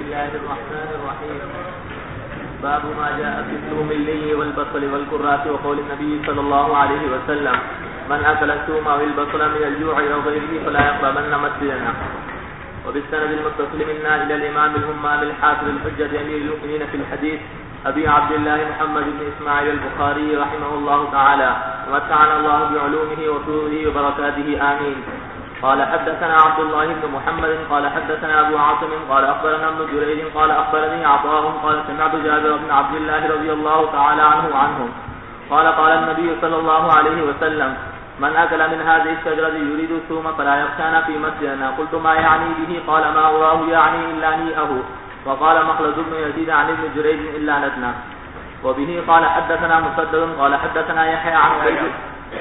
الله الرحمن الرحيم. باب ما جاء في الثوم اللي والبصل والكراث وقول النبي صلى الله عليه وسلم من أكل الثوم أو البصل من الجوع أو غيره فلا يقربن مسجدنا. وبالسند المتصل منا إلى الإمام الهمام الحافظ الحجة أمير المؤمنين في الحديث أبي عبد الله محمد بن إسماعيل البخاري رحمه الله تعالى ومتعنا الله بعلومه وفضله وبركاته آمين. قال حدثنا عبد الله بن محمد قال حدثنا أبو عاصم قال أخبرنا ابن جريج قال أخبرني عطاء قال سمعت جابر بن عبد الله رضي الله تعالى عنهم قال قال النبي صلى الله عليه وسلم من أكل من هذه الشجرة يريد الثوم فلا يخشانا في مسجدنا. قلت ما يعني به؟ قال ما أراه يعني إلا نيئه. وقال مخلد بن يزيد عن ابن جريج إلا ندنا. وبه قال حدثنا مسدد قال حدثنا يحيى عن أيوب.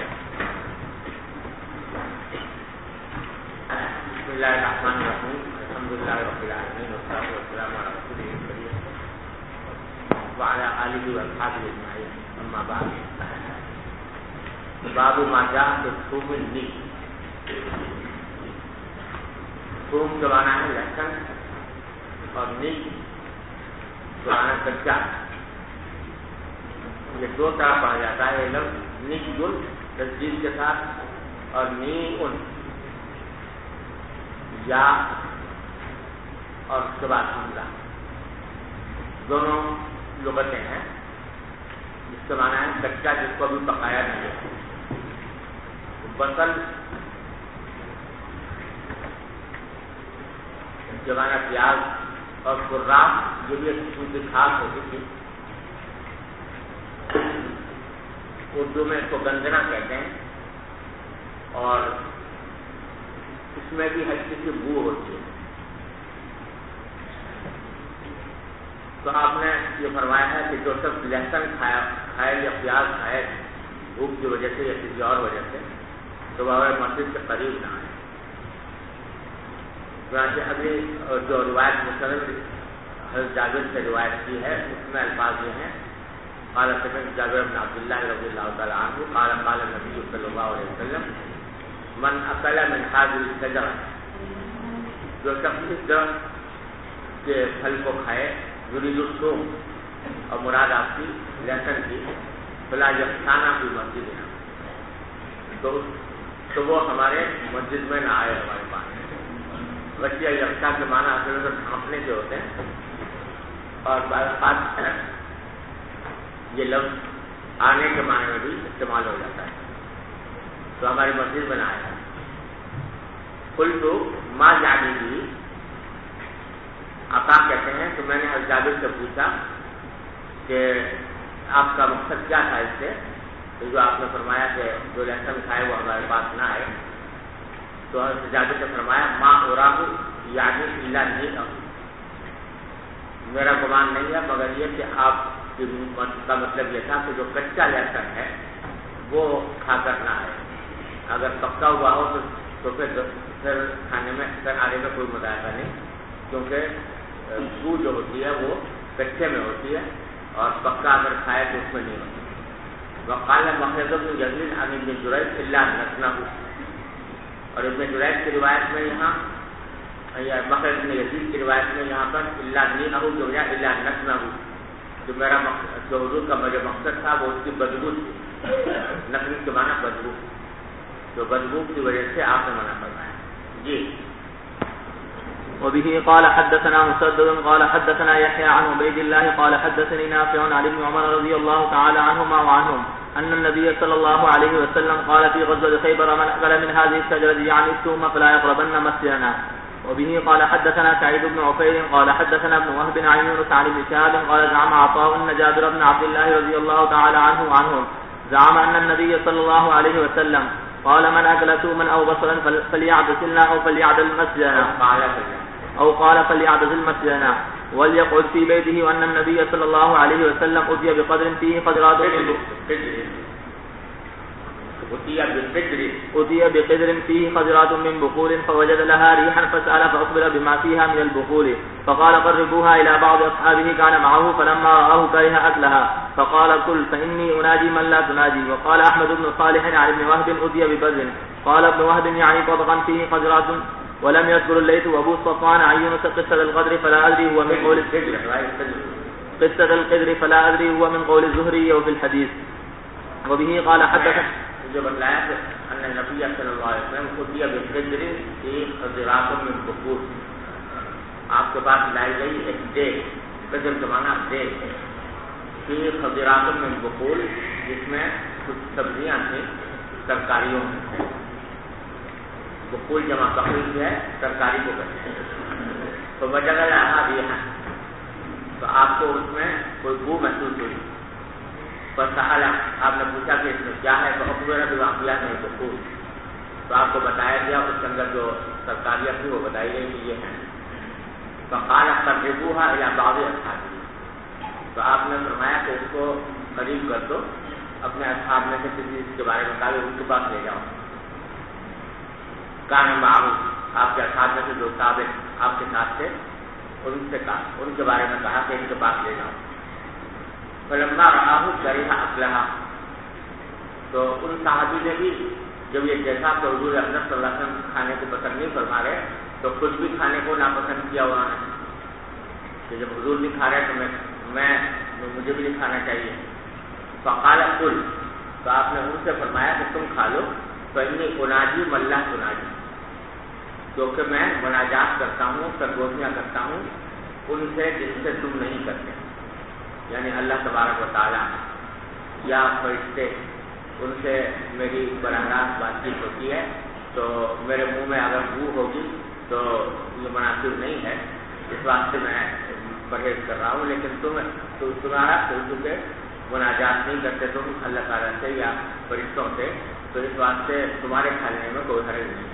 بسم الله الرحمن الرحيم. الحمد لله رب العالمين والصلاة والسلام على رسوله الكريم وعلى آله وأصحابه أجمعين. أما بعد. باب ما جاء في الثوم الني. ثوم کا معنی ہے لہسن اور نی کا معنی کچا. یہ دو طرح پڑھا جاتا ہے لفظ نیل تسجیل کے ساتھ اور نیون یا اور اس کے بعد حمزہ. دونوں لغتیں ہیں. جس کا معنی ہے کچا جس کو ابھی پکایا نہیں ہے. بصل جو معنی پیاز اور قرآن جو بھی ایک قسم کی کھاد ہوتی تھی. اردو میں اس کو گنجنا کہتے ہیں اور اس میں بھی ہلکی سی بو ہوتی ہے. تو آپ نے یہ فرمایا ہے کہ جو سب لہسن کھائے یا پیاز کھائے بھوک کی وجہ سے یا کسی اور وجہ سے تو وہ مسجد کے قریب نہ آئے. ابھی جو روایت مسلم حضرت جابر سے روایت کی ہے اس میں الفاظ یہ ہیں قال سمعت جابر بن عبد الله رضي الله تعالى عنه قال قال النبي صلى الله عليه وسلم من اكل من هذه الشجره. جو شخص اس درخت کے پھل کو کھائے یرید الثوم اور مراد آپ کی لہسن کی فلا یخشانا فی مسجدنا تو وہ ہمارے مسجد میں نہ آئے ہمارے پاس. بچے یکشا کے معنی اصل میں ڈھانپنے کے ہوتے ہیں اور بعض یہ لفظ آنے کے معنی میں بھی استعمال ہو جاتا ہے. تو ہماری مسجد میں نہ آئے. قلت ما یعنی بھی عطا کہتے ہیں تو میں نے حضرت جابر سے پوچھا کہ آپ کا مقصد کیا تھا اس سے. تو جو آپ نے فرمایا کہ جو لہسن کھائے وہ ہمارے پاس نہ آئے تو حضرت جابر نے فرمایا ما اراہ یعنی الا نہیں. میرا گمان نہیں ہے مگر یہ کہ آپ کا مطلب یہ تھا کہ جو کچا لہسن ہے وہ کھا کر نہ آئے. اگر پکا ہوا ہو تو پھر کھانے میں آنے میں کوئی مظاہرہ نہیں کیونکہ بو جو ہوتی ہے وہ کچے میں ہوتی ہے اور پکا اگر کھائے تو اس میں نہیں ہوتی. وقال مخلد بن یزید عن ابن جریج الا نسنہ. اور ابن جریج کی روایت میں یہاں یا مخلد بن یزید کی روایت میں یہاں پر الا نینہ جو یا الا نسنہ جو میرا جو حضور کا مجھے مقصد تھا وہ اس کی بدبو تھی. نقل کے معنی بدبو جو بدبو کی وجہ سے آپ نے منع فرمایا. جی. وبه قال حدثنا مسدد قال حدثنا يحيى عن عبيد الله قال حدثني نافع عن ابن عمر رضي الله تعالى عنهما وعنهم أن النبي صلى الله عليه وسلم قال في غزوة خيبر من أكل من هذه الشجرة يعني الثوم فلا يقربن مسجدنا. وبه قال حدثنا سعيد بن عفير قال حدثنا ابن وهب عن يونس عن ابن شهاب قال زعم عطاء أن جابر بن عبد الله رضي الله تعالى عنه وعنهم زعم أن النبي صلى الله عليه وسلم قال من أكل ثوما أو بصلا فليعتزلنا أو فليعتزل مسجدنا أو قال فليعتزل مسجدنا وليقعد في بيته. وأن النبي صلى الله عليه وسلم أتي بقدر فيه قدرات من بخور فوجد لها ريحا فسأل فأخبر بما فيها من البخور فقال قربوها إلى بعض أصحابه كان معه فلما رآه كره أكلها فقال كل فإني أناجي من لا تناجي. وقال أحمد بن صالح عن ابن وهب أتي ببذل قال ابن وهب يعني طبقا فيه قدرات ولم يذكر الليث وابو صفوان عن يونس قصة القدر فلا أدري هو من قول قصة القدر فلا أدري هو من قول الزهري وفي الحديث. وبه قال حدثنا جو بتلایا کہ ان نبی صلی اللہ علیہ وسلم کو دیا بالقدر کی خضرات من بخور، آپ کے پاس لائی گئی ایک دیگ، قدر کے معنی دیگ ہے، کی خضرات من بخور، جس میں کچھ سبزیاں تھیں ترکاریوں میں، بخور جمع بخور ہے ترکاری کو کہتے ہیں، تو وجہ لہا دیا ہے تو آپ کو اس میں کوئی بو محسوس ہوئی، فسأل آپ نے پوچھا کہ اس میں کیا ہے، تو اخبر بواقعہ میں بخور، تو آپ کو بتایا گیا اس کے اندر جو ترکاریاں تھی وہ بتائی گئی کہ یہ ہیں. فقال قربوها الى بعض اصحابه، تو آپ نے فرمایا کہ اس کو قریب کر دو اپنے اصحاب میں سے کسی اس کے بارے میں کہا ان کے پاس لے جاؤ. کان معروف، آپ کے اصحاب میں سے جو صحابہ آپ کے ساتھ تھے ان سے کہا، ان کے بارے میں کہا کہ ان کے پاس لے جاؤ. فلما رآہ کرہ اکلہا، تو ان صحابی نے بھی جب یہ دیکھا کہ حضور اکرم صلی اللہ علیہ وسلم کھانے کو پسند نہیں فرما رہے تو خود بھی کھانے کو ناپسند کیا انہوں نے کہ جب حضور نہیں کھا رہے تو مجھے بھی نہیں کھانا چاہیے. فقال کل، تو آپ نے ان سے فرمایا کہ تم کھا لو، فإنی اناجی من لا تناجی، کیونکہ میں مناجات کرتا ہوں، سرگوشیاں کرتا ہوں ان سے جن سے تم نہیں کرتے، یعنی اللہ تبارک و تعالیٰ یا فرشتے، ان سے میری براہ راست بات چیت ہوتی ہے، تو میرے منہ میں اگر بو ہوگی تو یہ مناسب نہیں ہے، اس واسطے میں پرہیز کر رہا ہوں. لیکن تمہارا چونکہ مناجات نہیں کرتے تم اللہ تعالیٰ سے یا فرشتوں سے، تو اس واسطے تمہارے کھانے میں کوئی حرج نہیں.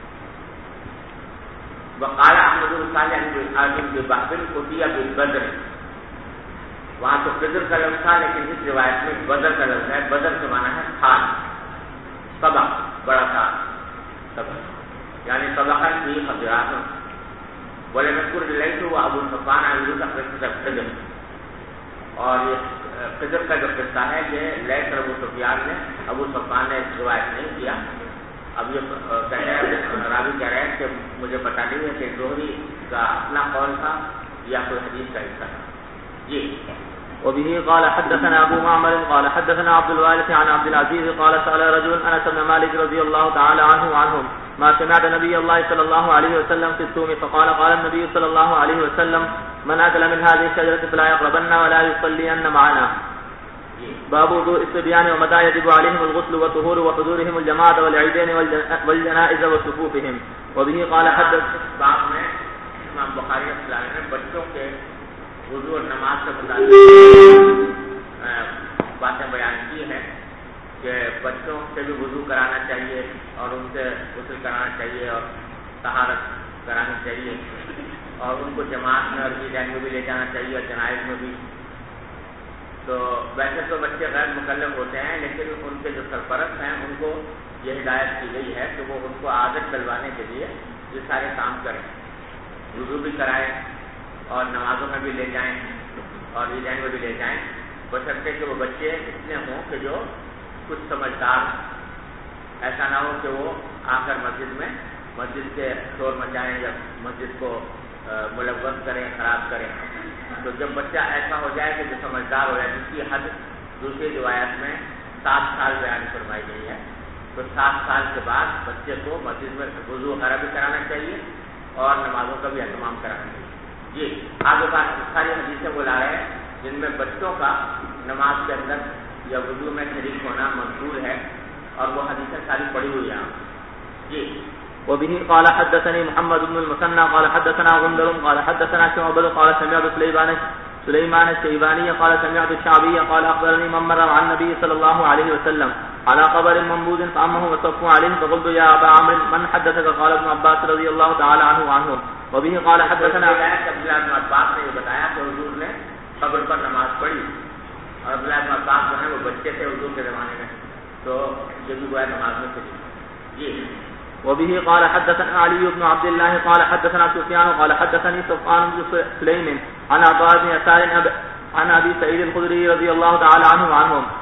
وقال احمد صالح عاصم ببحر قضی بالبدر، وہاں تو قدر کا لفظ تھا لیکن اس روایت میں بدر کا لفظ ہے. بدر کے معنی ہے تھال، طبق، بڑا تھا طبق، یعنی طبقہ کی خضرات. بولے مذکور لیث و ابو صفوان عن یونس قصۃ القدر، اور یہ قدر کا جو قصہ ہے یہ لیث اور ابو سفیان نے، ابو صفوان نے اس روایت نہیں کیا. اب یہ راوی کہہ رہے ہیں کہ مجھے پتہ نہیں ہے کہ زہری کا اپنا قول تھا یا کوئی حدیث کا حصہ تھا. جی. وبه قال حدثنا ابو معمر قال حدثنا عبد الوارث عن عبد العزيز قال سأل رجل انس بن مالك رضي الله تعالى عنه وعنهم ما سمعت نبي الله صلى الله عليه وسلم في الصوم، فقال قال النبي صلى الله عليه وسلم من اكل من هذه الشجرة فلا يقربن ولا يصلين معنا. باب وضوء الصبيان ومتى يجب عليهم الغسل والطهور وحضورهم الجماعة والعيدين والجنائز وصفوفهم. وبه قال حدث باب میں امام بخاری رحمۃ اللہ علیہ نے بچوں کے وضو اور نماز سے متعلق باتیں بیان کی ہیں کہ بچوں سے بھی وضو کرانا چاہیے اور ان سے غسل کرانا چاہیے اور طہارت کرانی چاہیے، اور ان کو جماعت میں اور عیدین میں بھی لے جانا چاہیے اور جنائز میں بھی. تو ویسے تو بچے غیر مکلف ہوتے ہیں لیکن ان کے جو سرپرست ہیں ان کو یہ ہدایت کی گئی ہے کہ وہ ان کو عادت ڈلوانے کے لیے یہ سارے کام کریں، وضو بھی کرائیں اور نمازوں میں بھی لے جائیں اور عیدین میں بھی لے جائیں، بشرطے کہ وہ بچے اتنے ہوں کہ جو کچھ سمجھدار ہوں. ایسا نہ ہو کہ وہ آ کر مسجد کے شور مچائیں یا مسجد کو ملوث کریں، خراب کریں. تو جب بچہ ایسا ہو جائے کہ جو سمجھدار ہو جائے، جس کی حد دوسری روایت میں 7 سال بیان فرمائی گئی ہے، تو 7 سال کے بعد بچے کو مسجد میں وضو وغیرہ بھی کرانا چاہیے اور نمازوں کا بھی اہتمام کرانا چاہیے. جی. آگے بات ساری حدیثیں بلا رہے ہیں جن میں بچوں کا نماز کے اندر یا وضو میں شریک ہونا منظور ہے، اور وہ حدیثیں ساری پڑھی ہوئی ہیں. جی. وبه قال حدثني محمد بن المثنى قال حدثنا غندر قال حدثنا شعبة قال سمعت سليمان الشيباني قال سمعت الشعبي قال أخبرني من مر عن النبي صلى الله عليه وسلم على قبر منبوذ فأمه وصفوا عليه فقلت يا أبا عمرو من حدثك؟ قال ابن عباس رضي الله تعالى عنه وعنهم. وبه قال حدثنا عبداللہ بن عباس نے یہ بتایا کہ حضور نے قبر پر نماز پڑھی، اور عبداللہ بن عباس جو ہے وہ بچے تھے حضور کے زمانے میں، تو یہ بھی وہ نماز میں چلی. جی. وبه قال حدثنا علي بن عبد الله قال حدثنا سفيان قال حدثني صفوان بن سليم عن عطاء بن يسار عن ابي سعيد الخدري رضي الله تعالى عنه وعنهم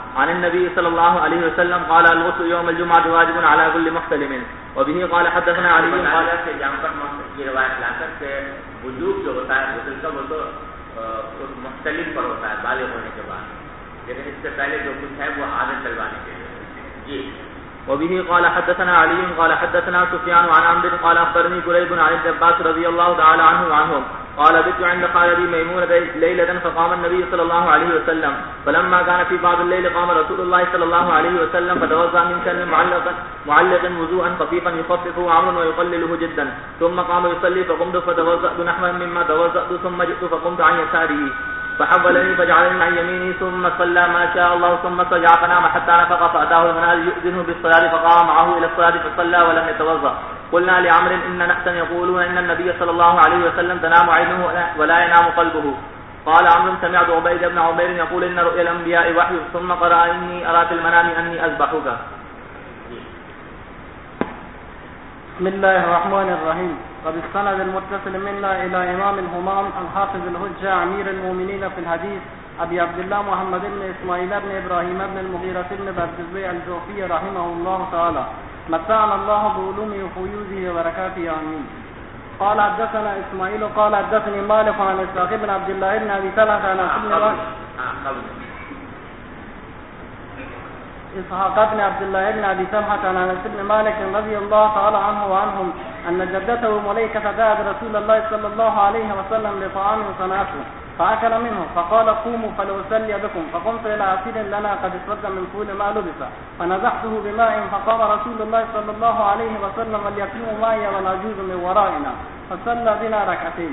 عن النبي صلى الله عليه وسلم قال الغسل يوم الجمعة واجب على كل محتلم. وبه قال حدثنا علي قال کہ یہاں پر یہ روایت لا کر کہ وجوب جو ہوتا ہے غسل کا وہ تو اس محتلم پر ہوتا ہے بالغ ہونے کے بعد، لیکن اس سے پہلے جو کچھ ہے وہ عادت ڈلوانے کے لیے. جی. وبه قال حدثنا علي قال حدثنا سفيان عن عمرو قال اخبرني قريب عن ابن عباس رضي الله تعالى عنه وعنهم قال بت عند خالتي ميمونة ليلة فقام النبي صلى الله عليه وسلم فلما كان في بعض الليل قام رسول الله صلى الله عليه وسلم فتوضأ من كان معلق وضوءا خفيفا يخففه عمرو ويقلله جدا ثم قام يصلي فقمت فتوضأت نحوا مما توضأت ثم جئت فقمت عن يساره فحولني فجعلني عن يميني ثم صلى ما شاء الله ثم صجع فنام حتى نفق فأتاه المنادي يؤذنه بالصلاة فقام معه إلى الصلاة فصلى ولم يتوضأ. قلنا لعمرو إن نحسا يقولون إن النبي صلى الله عليه وسلم تنام عينه ولا ينام قلبه. قال عمرو سمعت عبيد بن عمير يقول إن رؤيا الأنبياء وحي ثم قرأ إني أرى في المنام أني أذبحك. بسم الله الرحمن الرحيم. وبالسند المتصل منا إلى إمام الهمام الحافظ الحجة أمير المؤمنين في الحديث أبي عبد الله محمد بن إسماعيل بن إبراهيم بن المغيرة بن بردزبي الجوفي رحمه الله تعالى متعنا الله بعلومه وفيوزه وبركاته آمين. قال حدثنا إسماعيل قال حدثني مالك عن إسحاق بن عبد الله بن أبي طلحة عن إسحاق بن عبد الله بن أبي طلحة عن أنس بن مالك رضي الله تعالى عنه وعنهم أن جدته مليكة دعت رسول الله صلى الله عليه وسلم لطعام صنعته فأكل منه فقال قوموا فلأصلي بكم فقمت إلى عصير لنا قد اسود من طول ما لبس فنزحته بماء فقام رسول الله صلى الله عليه وسلم واليتيم معي والعجوز من ورائنا فصلى بنا ركعتين.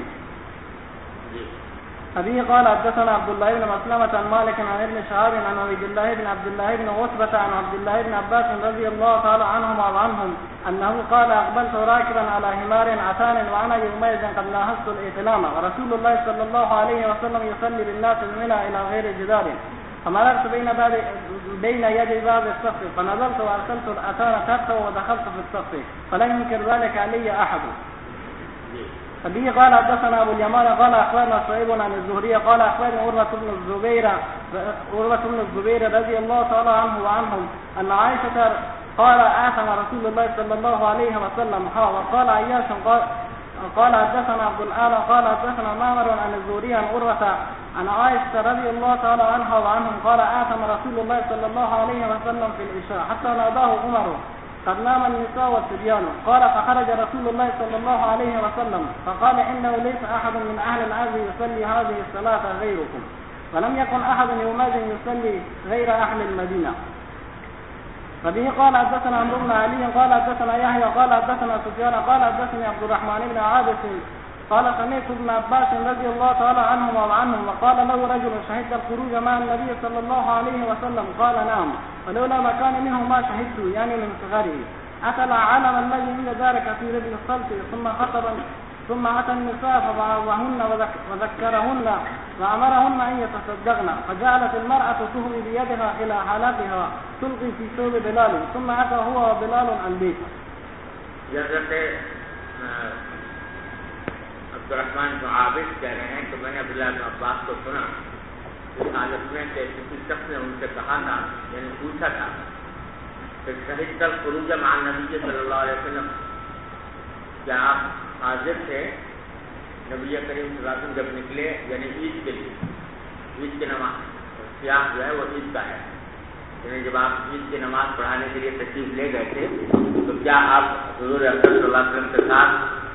أبيه قال حدثنا عبد الله بن مسلمة عن مالك عن ابن شهاب عن عبد الله بن عتبة عن عبد الله بن عباس رضي الله تعالى عنهما وعنهم أنه قال أقبلت راكبا على حمار عتان وأنا يومئذ قد ناهزت الإحلام ورسول الله صلى الله عليه وسلم يصلي بالناس بمنى إلى غير جدار فمررت بين يدي باب الصف فنزلت وأرسلت الأتان تحته ودخلت في الصف فلم ينكر ذلك علي أحد. فبه قال حدثنا أبو اليمان قال أخبرنا صعيب عن الزهري قال أخبرني عروة بن الزبير رضي الله تعالى عنه وعنهم أن عائشة قال آثم رسول الله صلى الله عليه وسلم وقال عياش قال حدثنا عبد الأعلى قال حدثنا معمر عن الزهري عن عروة عن عائشة رضي الله تعالى عنها وعنهم قال آثم رسول الله صلى الله عليه وسلم في العشاء حتى ناداه عمر قد نام النساء والصبيان قال فخرج رسول الله صلى الله عليه وسلم فقال إنه ليس أحد من أهل الأرض يصلي هذه الصلاة غيركم ولم يكن أحد يومئذ يصلي غير أهل المدينة. فبه قال حدثنا عمرو بن علي قال حدثنا يحيى قال حدثنا سفيان قال حدثني عبد الرحمن بن عابس قال سمعت ابن عباس رضي الله تعالى عنهما وعنهم وقال له رجل شهدت الخروج مع النبي صلى الله عليه وسلم قال نعم ولولا ما كان منه ما شهدت يعني من صغره أتى علم الذي عند ذلك في رجل الصلت ثم أتى النساء فوعظهن وذكرهن وأمرهن أن يتصدقن فجعلت المرأة تهوي بيدها إلى حالتها تلقي في ثوب بلال ثم أتى هو وبلال البيت. عبدالرحمن بن عابس کہہ رہے ہیں کہ میں نے عبداللہ بن عباس کو سنا اس حالت میں کہ کسی شخص نے ان سے کہا تھا یعنی پوچھا تھا کہ شہید الخروج مع النبی صلی اللہ علیہ وسلم کیا آپ حاضر تھے نبی کریم صلی اللہ علیہ وسلم جب نکلے یعنی عید کے لیے عید کی نماز سیاق جو ہے وہ عید کا ہے یعنی جب آپ عید کی نماز پڑھانے کے لیے تشریف لے گئے تھے تو کیا آپ حضور اکرم صلی اللہ علیہ وسلم کے ساتھ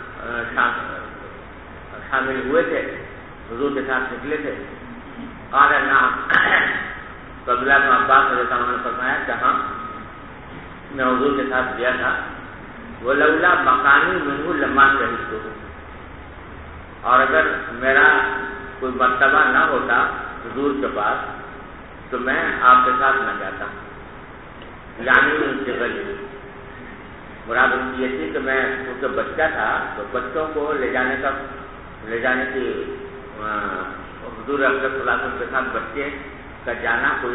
شامل ہوئے تھے حضور کے ساتھ نکلے تھے؟ قال نعم. تو عبداللہ بن عباس رضی اللہ عنہ نے فرمایا کہ ہاں میں حضور کے ساتھ گیا تھا ولولا مکانی منہ لما شہید ہو اور اگر میرا کوئی مرتبہ نہ ہوتا حضور کے پاس تو میں آپ کے ساتھ نہ جاتا. یعنی ان سے غلی مراد ان کی یہ تھی کہ میں کیونکہ بچہ تھا تو بچوں کو لے جانے کی حضور اکرم صلی اللہ علیہ وسلم کے ساتھ بچے کا جانا کوئی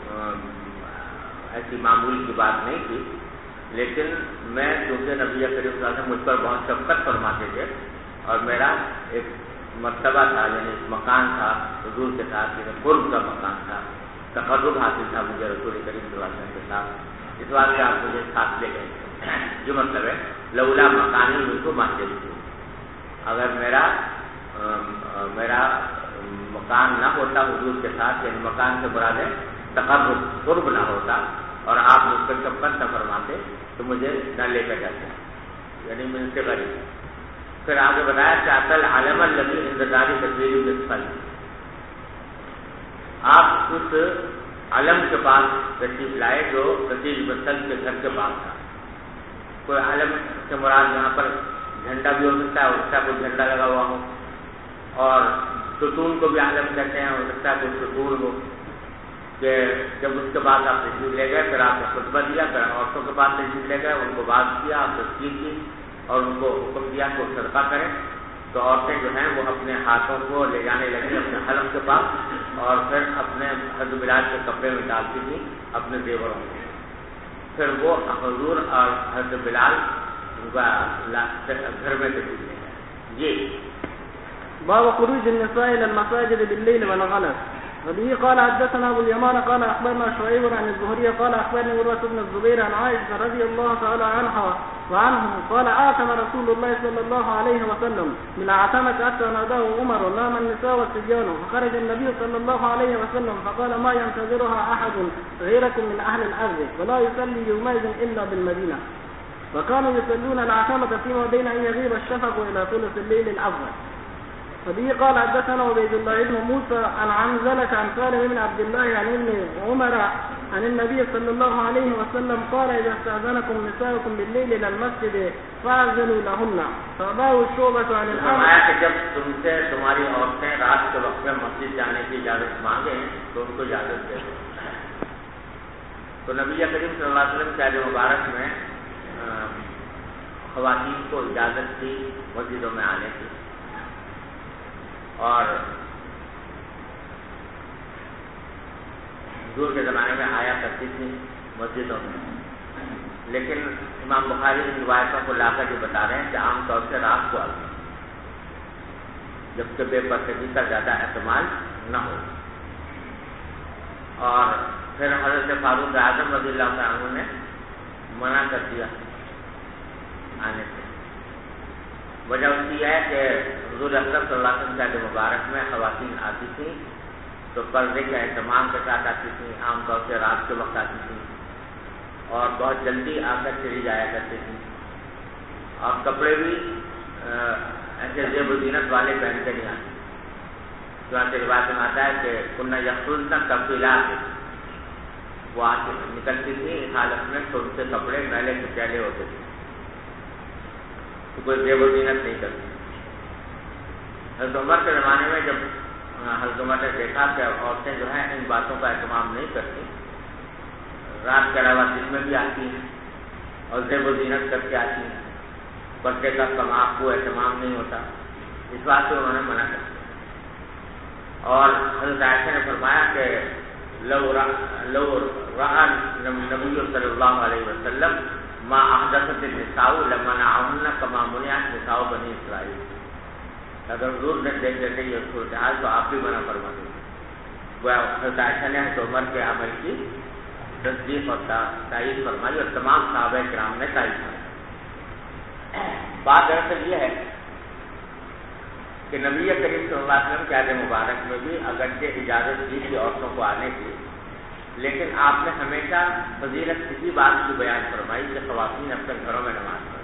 ایسی معمولی کی بات نہیں تھی. لیکن میں کیونکہ نبی کریم صلی اللہ علیہ وسلم مجھ پر بہت شفقت فرماتے تھے اور میرا ایک مرتبہ تھا یعنی مکان تھا حضور کے ساتھ یعنی قرب کا مکان تھا تقرب حاصل تھا مجھے رسول کریم صلی اللہ علیہ وسلم کے ساتھ، اس واسطے آپ مجھے ساتھ لے گئے. جو مطلب ہے لولا مکانی مجھ کو مسجد تھی، اگر میرا مکان نہ ہوتا حضور کے ساتھ، یعنی مکان سے مراد ہے تقرب قرب نہ ہوتا اور آپ مجھ پر چپن نہ فرماتے تو مجھے نہ لے کر جاتے، یعنی مجھ سے غریب. پھر آگے بتایا کہ اصل عالم الذی انتظاری تصویر الفل، آپ اس علم کے پاس تشریف لائے جو تصویر بسل کے گھر کے پاس تھا. کوئی علم سے مراد یہاں پر جھنڈا بھی ہو سکتا ہے، ہو سکتا ہے کوئی جھنڈا لگا ہوا ہو، اور ستون کو بھی عالم کہتے ہیں، ہو سکتا ہے کوئی ستون ہو. کہ جب اس کے بعد آپ تشریف لے گئے، پھر آپ نے خطبہ دیا، پھر عورتوں کے پاس تشریف لے گئے، ان کو بات کیا، آپ تشکیل کی اور ان کو حکم دیا کہ وہ صدقہ کریں. تو عورتیں جو ہیں وہ اپنے ہاتھوں کو لے جانے لگی اپنے حلم کے پاس اور پھر اپنے حضرت بلال کے کپڑے میں ڈالتی تھی اپنے زیوروں کو. پھر وہ حضور اور حضرت بلال گھر میں تشریف لے گئے. جی باب خروج النساء الى المساجد بالليل والغلس. وبه قال حدثنا ابو اليمان قال اخبرنا شعيب عن الزهري قال اخبرني عروة بن الزبير عن عائشة رضي الله تعالى عنها وعنهم قال آتم رسول الله صلى الله عليه وسلم من عتمة حتى ناداه عمر نام النساء والصبيان، فخرج النبي صلى الله عليه وسلم فقال ما ينتظرها احد غيركم من اهل الارض ولا يصلي يومئذ الا بالمدينة، وكانوا يصلون العتمة فيما بين ان يغيب الشفق الى ثلث الليل الاول. وبه قال حدثنا عبيد الله بن موسى عن عنزلة عن سالم بن عبد الله عن ابن عمر عن النبي صلى الله عليه وسلم قال إذا استأذنكم نساؤكم بالليل إلى المسجد فأذنوا لهن فأباه الشعبة عن الأمر. کہ جب تم سے تمہاری عورتیں رات کے وقت میں مسجد جانے کی اجازت مانگیں تو ان کو اجازت دے دو. تو نبی کریم صلی اللہ علیہ وسلم کے عہد مبارک میں خواتین کو اجازت تھی مسجدوں میں آنے کی، اور حضور کے زمانے میں آیا کرتی تھی مسجدوں میں. لیکن امام بخاری ان روایتوں کو لا کر یہ بتا رہے ہیں کہ عام طور سے رات کو آتی، جبکہ بے پردگی کا زیادہ احتمال نہ ہو. اور پھر حضرت فاروق اعظم رضی اللہ عنہ نے منع کر دیا آنے سے. وجہ اس کی ہے کہ حضور اکرم صلی اللہ علیہ وسلم کے عہد مبارک میں خواتین آتی تھیں تو پردے کے اہتمام کے ساتھ آتی تھیں، عام طور سے رات کے وقت آتی تھیں اور بہت جلدی آ کر چلی جایا کرتی تھیں، اور کپڑے بھی ایسے زیب و زینت والے پہن کے نہیں آتے. چنانچہ روایت میں آتا ہے کہ کنہ یخرجن تفصیلات، وہ آتی نکلتی تھی اس حالت میں تو ان سے کپڑے میلے سے پہلے ہوتے تھے، کوئی زیب و زینت نہیں کرتی. حضرت عمر کے زمانے میں جب حضرت عمر نے دیکھا کہ عورتیں جو ہیں ان باتوں کا اہتمام نہیں کرتی، رات کے علاوہ دن میں بھی آتی ہیں اور زیب و زینت کر کے آتی ہیں، پردے کا کم آپ کو اہتمام نہیں ہوتا، اس بات سے انہوں نے منع کر دیا. اور حضرت عائشہ نے فرمایا کہ لو رأى نبی صلی اللہ علیہ وسلم ما احدثت النساء لمنعهن كما منعت نساء بنی اسرائیل. اگر حضور نے دیکھ لیتے یہ صورتحال تو آپ بھی منع فرما دیتے. وہ حضرت عائشہ نے حضرت عمر کے عمل کی تصدیق اور تائید فرمائی اور تمام صحابہ کرام نے تائید فرمائی. بات دراصل یہ ہے کہ نبی کریم صلی اللہ علیہ وسلم کے عہد مبارک میں بھی اگرچہ اجازت دی تھی عورتوں کو آنے کی، لیکن آپ نے ہمیشہ فضیلت کسی بات کی بیان فرمائی کہ خواتین اپنے گھروں میں نماز پڑھیں.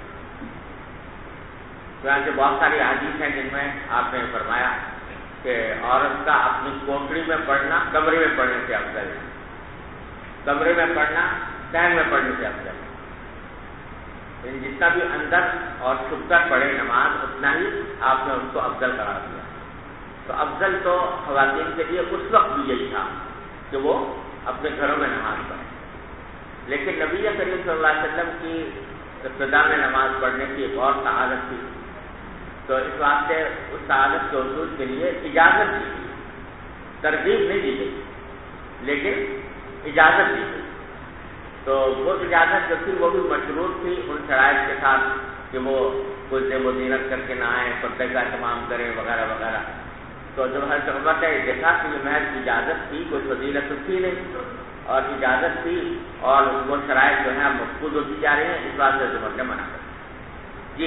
چنانچہ بہت ساری احادیث ہیں جن میں آپ نے فرمایا کہ عورت کا اپنی کوٹڑی میں پڑھنا کمرے میں پڑھنے سے افضل ہے، کمرے میں پڑھنا صحن میں پڑھنے سے افضل ہے. جتنا بھی اندر اور چھپ کر پڑھے نماز اتنا ہی آپ نے ان کو افضل قرار دیا. تو افضل تو خواتین کے لیے اس وقت بھی یہی تھا کہ وہ اپنے گھروں میں نماز پڑھیں. لیکن نبی کریم صلی اللہ علیہ وسلم کی ابتدا میں نماز پڑھنے کی ایک اور سعادت تھی، تو اس واسطے اس سعادت کے حصول کے لیے اجازت دی گئی، ترغیب نہیں دی گئی لیکن اجازت دی گئی. تو وہ اجازت جو تھی وہ بھی مشروط تھی ان شرائط کے ساتھ کہ وہ کوئی زیب و زینت کر کے نہ آئیں، پردے کا اہتمام کریں وغیرہ وغیرہ. تو جب حضرت عمر نے دیکھا کہ یہ محض اجازت تھی، کوئی فضیلت تھی نہیں، اور اجازت تھی اور وہ شرائط جو ہیں مفقود ہوتی جا رہی ہیں، اس بات سے عمر نے منع کر جی.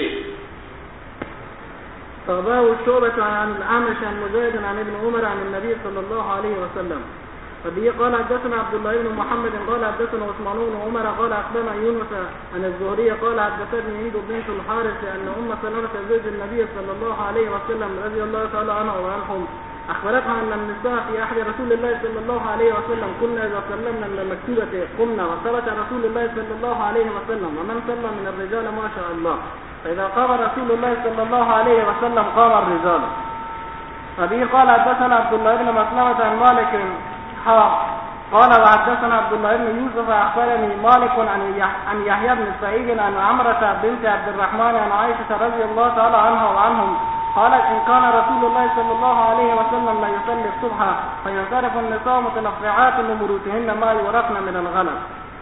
رواه شعبة عن الأعمش عن مجاهد عن ابن عمر عن النبي صلى الله عليه وسلم. فبه قال حدثنا عبد الله بن محمد قال حدثنا عثمان بن عمر قال أخبرنا يونس عن الزهري قال حدثتني هند بنت الحارث أن أم سلمة زوج النبي صلى الله عليه وسلم رضي الله تعالى عنه وعنهم أخبرتها أن النساء في أحد رسول الله صلى الله عليه وسلم كنا إذا سلمنا من المكتوبة قمنا وثبت رسول الله صلى الله عليه وسلم ومن سلم من الرجال ما شاء الله فإذا قام رسول الله صلى الله عليه وسلم قام الرجال. فبه قال حدثنا عبد الله بن مسلمة عن مالك قال وحدثنا عبد الله بن يوسف أخبرني مالك عن يحيى بن سعيد عن عمرة بنت عبد الرحمن عن عائشة رضي الله تعالى عنها وعنهم قالت إن كان رسول الله صلى الله عليه وسلم لا يصلي الصبح فينصرف النساء متلفعات لمروتهن ما يورقن من الغنم.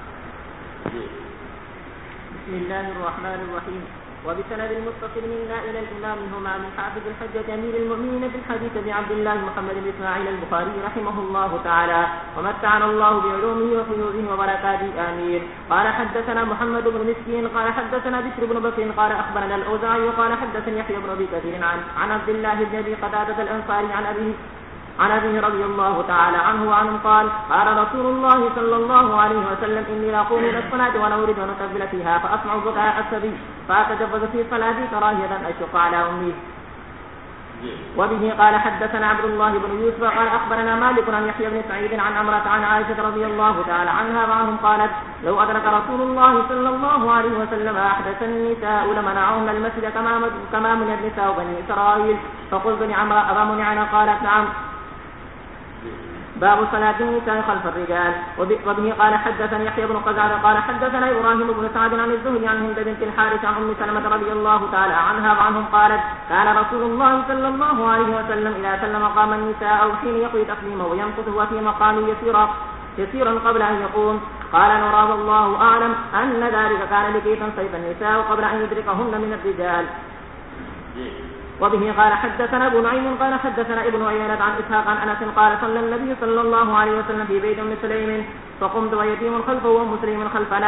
بسم الله الرحمن الرحيم. وبسند المتصل منا إلى الإمام همام حافظ الحجة أمير المؤمنين في الحديث بعبد الله محمد بن إسماعيل البخاري رحمه الله تعالى ومتعنا الله بعلومه وفيوضه وبركاته آمين. قال حدثنا محمد بن مسكين قال حدثنا بشر بن بكر قال أخبرنا الأوزاعي قال حدثني يحيى بن أبي كثير عن عبد الله بن أبي قتادة الأنصاري عن أبيه رضي الله تعالى عنه وعنه قال قال رسول الله صلى الله عليه وسلم إني لأقوم إلى الصلاة وأنا أريد أن أكبل فيها فأسمع بكاء الصبي فأتجوز في صلاتي كراهية أن أشق على أمي. وبه قال حدثنا عبد الله بن يوسف قال أخبرنا مالك عن يحيى بن سعيد عن عمرة عن عائشة رضي الله تعالى عنها وعنهم قالت لو أدرك رسول الله صلى الله عليه وسلم أحدث النساء لمنعهن المسجد كما من النساء بني إسرائيل فقلت لعمرة أبا منعنا قالت نعم. باب صلاة النساء خلف الرجال. وبه قال حدثنا يحيى بن قزعة قال حدثنا إبراهيم بن سعد عن الزهري عن هند بنت الحارث عن أم سلمة رضي الله تعالى عنها وعنهم قالت كان رسول الله صلى الله عليه وسلم إذا سلم قام النساء أو حين يقضي تسليمه وينقض هو في مقام يسيرا قبل أن يقوم. قال نرى والله أعلم أن ذلك كان لكي تنصرف النساء قبل أن يدركهن من الرجال. وبه قال حدثنا ابو نعيم قال حدثنا ابن عيينة عن إسحاق عن أنس قال صلى النبي صلى الله عليه وسلم في بيت من سليم فقمت ويتيم خلفه ومسلم خلفنا.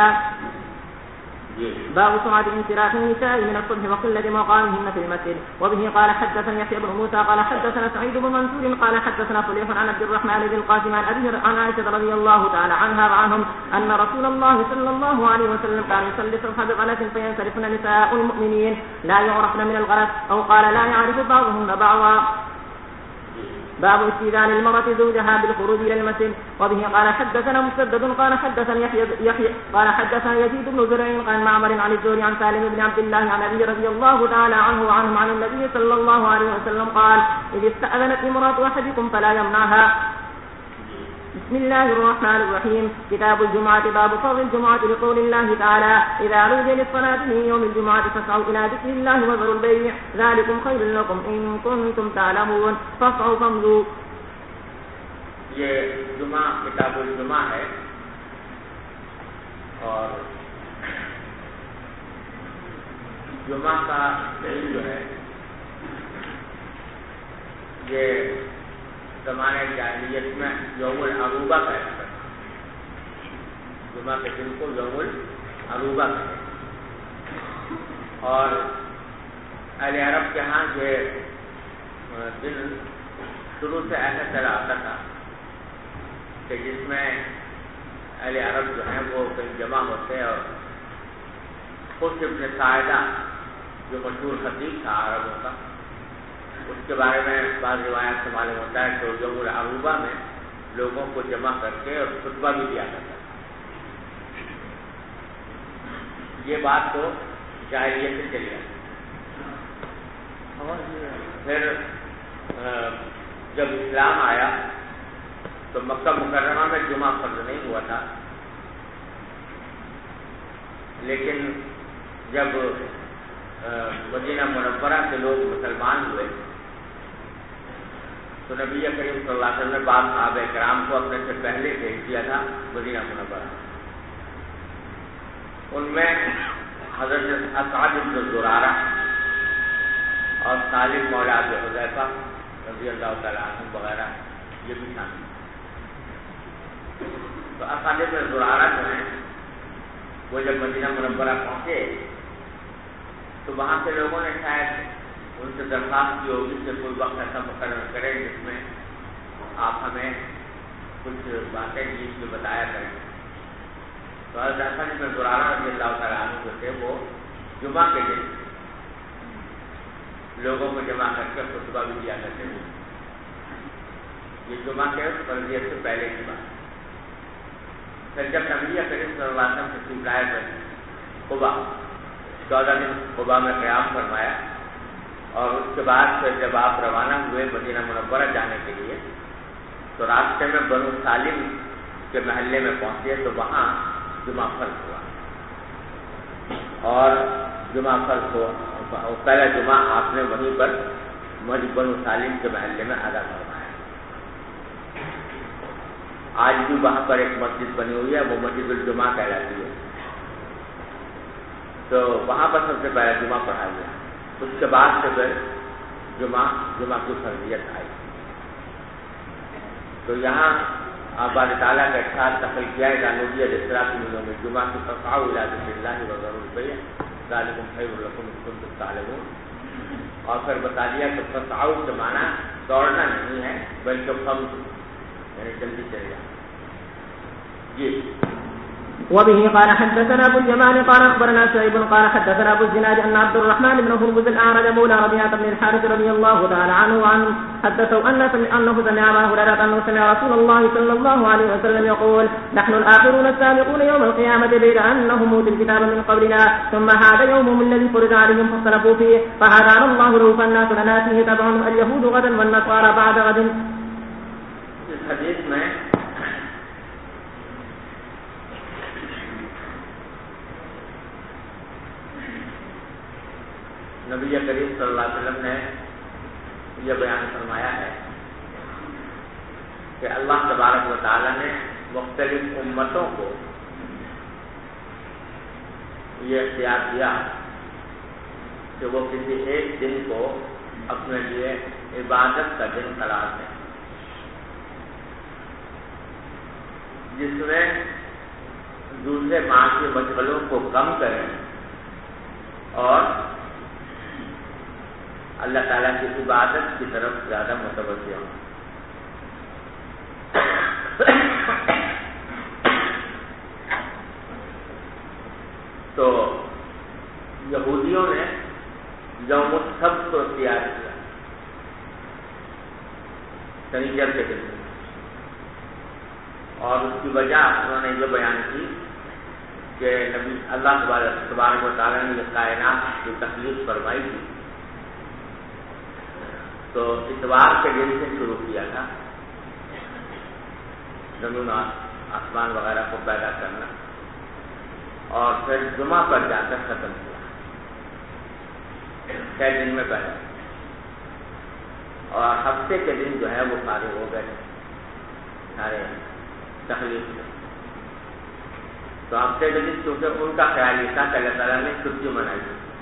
باب سرعة انصراف النساء من الصبح وقلة مقامهن في المسجد. وبه قال حدثنا يحيى بن موسى قال حدثنا سعيد بن منصور قال حدثنا صليح عن عبد الرحمن بن القاسم عن أبيه عن عائشة رضي الله تعالى عنها وعنهم أن رسول الله صلى الله عليه وسلم كان يصلي الصبح بغلس فينصرفن نساء المؤمنين لا يعرفن من الغلس أو قال لا يعرف بعضهن بعضا. باب استئذان المرأة زوجها بالخروج إلى المسجد. وبه قال حدثنا مسدد قال حدثنا يحيى قال حدثنا يزيد بن زرع عن معمر عن الزهري عن سالم بن عبد الله عن أبي رضي الله تعالى عنه وعنهم عن النبي صلى الله عليه وسلم قال إذ استأذنت امرأة أحدكم فلا يمنعها. بسم الله الرحمن الرحيم. كتاب الجمعة. باب فرض الجمعة لقول الله تعالى إذا نودي للصلاة من يوم الجمعة فاسعوا إلى ذكر الله وذروا البيع ذلكم خير لكم إن كنتم تعلمون فاسعوا فامضوا. یہ جمعہ کتاب الجمعہ ہے اور جمعہ کا دن جو ہے یہ زمانے جاہلیت میں یوم العروبہ کہا جاتا ہے. جمعہ کے دن کو یوم العروبہ کہتے ہیں اور اہل عرب کے ہاں یہ دن شروع سے ایسا چلا آتا تھا کہ جس میں اہل عرب جو ہیں وہ کہیں جمع ہوتے اور خود ابن ساعدہ جو مشہور خطیب تھا عربوں کا اس کے بارے میں بعض روایات سے معلوم ہوتا ہے کہ یوم العروبہ میں لوگوں کو جمع کر کے اور خطبہ بھی دیا کرتا تھا. یہ بات تو جاہلیت سے چلی آئی. پھر جب اسلام آیا تو مکہ مکرمہ میں جمعہ فرض نہیں ہوا تھا، لیکن جب مدینہ منورہ کے لوگ مسلمان ہوئے تو نبی کریم صلی اللہ علیہ وسلم نے بعض صحابہ کرام کو اپنے سے پہلے بھیج دیا تھا مدینہ منورہ. ان میں حضرت اسعد بن زرارہ اور سالم مولا ابی حذیفہ رضی اللہ تعالیٰ عنہ وغیرہ یہ بھی شامل ہیں۔ تو اساتذہ میں زرارہ جو ہیں وہ جب مدینہ منورہ پہنچے تو وہاں سے لوگوں نے شاید ان سے درخواست کی ہوگی کہ کوئی وقت ایسا مقرر کریں جس میں آپ ہمیں کچھ باتیں جیت کے بتایا کریں۔ تو حضرت اساتذہ میں زرارہ رضی اللہ تعالیٰ عنہ جو تھے وہ جمعہ کے دن لوگوں کو جمع کر کے خطبہ بھی دیا کرتے تھے۔ یہ جمعہ کے فرضیت سے پہلے کی بات۔ پھر جب نبی کریم صلی اللہ علیہ وسلم تشریف لائے قبا 14 دن قبا میں قیام فرمایا، اور اس کے بعد پھر جب آپ روانہ ہوئے مدینہ منورہ جانے کے لیے تو راستے میں بنو سالم کے محلے میں پہنچے تو وہاں جمعہ فرض ہوا، اور جمعہ فرض ہوا پہلا جمعہ آپ نے وہیں پر بنو سالم کے محلے میں ادا کروایا۔ آج بھی وہاں پر ایک مسجد بنی ہوئی ہے، وہ مسجد الجمعہ کہلاتی ہے، تو وہاں پر سب سے پہلا جمعہ پڑھا گیا۔ اس کے بعد سے پھر جمعہ کی فرضیت آئی۔ تو یہاں آپ تعالیٰ کا ارشاد دخل کیا ہے جانوبی الاصراط منوں میں جمعہ کی فسعوا الی ذکر اللہ وذروا البیع ذالکم خیر لکم ان کنتم تعلمون، اور پھر بتا دیا کہ فسعوا کے معنی دوڑنا نہیں ہے بلکہ فمضوا، یعنی جلدی چلے جانا۔ جی وبه قال حدثنا ابو اليمان قال اخبرنا شعيب قال حدثنا ابو الزناد ان عبد الرحمن بن هرمز الاعرج مولى ربيعه بن الحارث رضي الله تعالى عنه وعنه حدثه انه سمع ابا هريره انه سمع رسول الله صلى الله عليه وسلم يقول نحن الاخرون السابقون يوم القيامه بين انهم اوتوا الكتاب من قبلنا ثم هذا يومهم الذي فرض عليهم فاختلفوا فيه فهذا الله له فالناس لنا فيه تبع اليهود غدا والنصارى بعد غد۔ اس حدیث میں نبی کریم صلی اللہ علیہ وسلم نے یہ بیان فرمایا ہے کہ اللہ تبارک و تعالی نے مختلف امتوں کو یہ اختیار دیا کہ وہ کسی ایک دن کو اپنے لیے عبادت کا دن قرار دیں، جس میں دوسرے معاشی مشغلوں کو کم کریں اور اللہ تعالیٰ کی عبادت کی طرف زیادہ متوجہ ہوں۔ تو یہودیوں نے یوم السبت کو اختیار کیا شنیچر کے دن، اور اس کی وجہ انہوں نے یہ بیان کی کہ نبی اللہ تبارک و تعالیٰ نے یہ کائنات کی تخلیق فرمائی تھی تو اتوار کے دن سے شروع کیا تھا زمین آسمان وغیرہ کو پیدا کرنا، اور پھر جمعہ پر جا کر ختم کیا، 6 دن میں پیدا، اور ہفتے کے دن جو ہے وہ فارغ ہو گئے سارے تخلیق سے۔ تو ہفتے کے دن چونکہ ان کا خیال یہ تھا کہ اللہ تعالیٰ نے چھٹی منائی،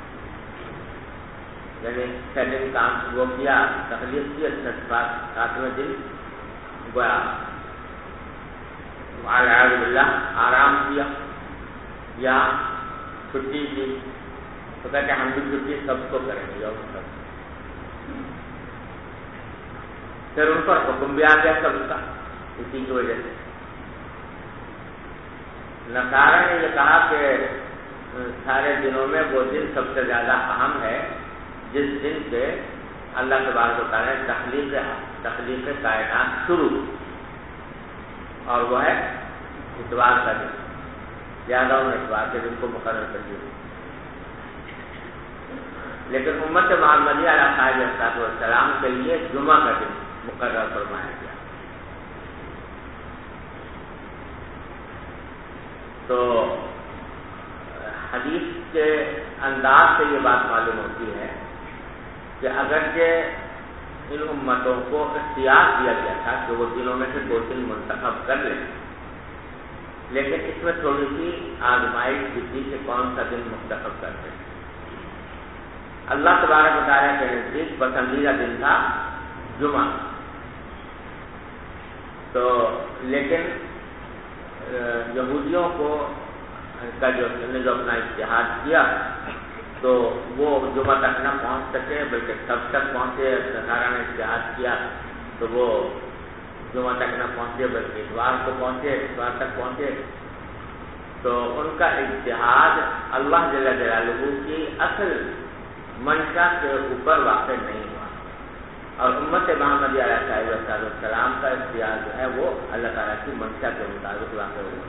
یعنی 6 دن کام وہ کیا، تخلیق کی، 7ویں دن گویا والعیاذ باللہ آرام کیا یا چھٹی کی، تو کہتے ہم بھی چھٹی سب کو کریں گے یوم سب۔ پھر ان پر حکم بھی آ گیا سب کا اسی کی وجہ سے۔ نصارہ نے یہ کہا کہ سارے دنوں میں وہ دن سب سے زیادہ اہم ہے جس دن سے اللہ تبارک و تعالیٰ نے تخلیق کائنات شروع، اور وہ ہے اتوار کا دن، لہٰذا انہوں نے اتوار کے دن کو مقرر کر دیا۔ لیکن امت محمدیہ علیہ السلام کے لیے جمعہ کا دن مقرر فرمایا گیا۔ تو حدیث کے انداز سے یہ بات معلوم ہوتی ہے کہ اگرچہ ان امتوں کو اختیار دیا گیا تھا کہ وہ دنوں میں سے 2 دن منتخب کر لیں، لیکن اس میں تھوڑی سی آزمائش کی تھی کہ کون سا دن منتخب کرتے ہیں۔ اللہ تبارک و تعالیٰ کے نزدیک پسندیدہ دن تھا جمعہ. تو لیکن یہودیوں کو کا جو اپنا اجتہاد کیا تو وہ جمعہ تک نہ پہنچ سکے بلکہ تب تک پہنچے. نصارہ نے اجتہاد کیا تو وہ جمعہ تک نہ پہنچے بلکہ اتوار کو پہنچے, اتوار تک پہنچے. تو ان کا اجتہاد اللہ جل جلالہ کی اصل منشا کے اوپر واقع نہیں ہوا, اور امت محمدیہ علیہ السلام کا اختیار جو ہے وہ اللہ تعالیٰ کی منشا کے مطابق واقع ہوا.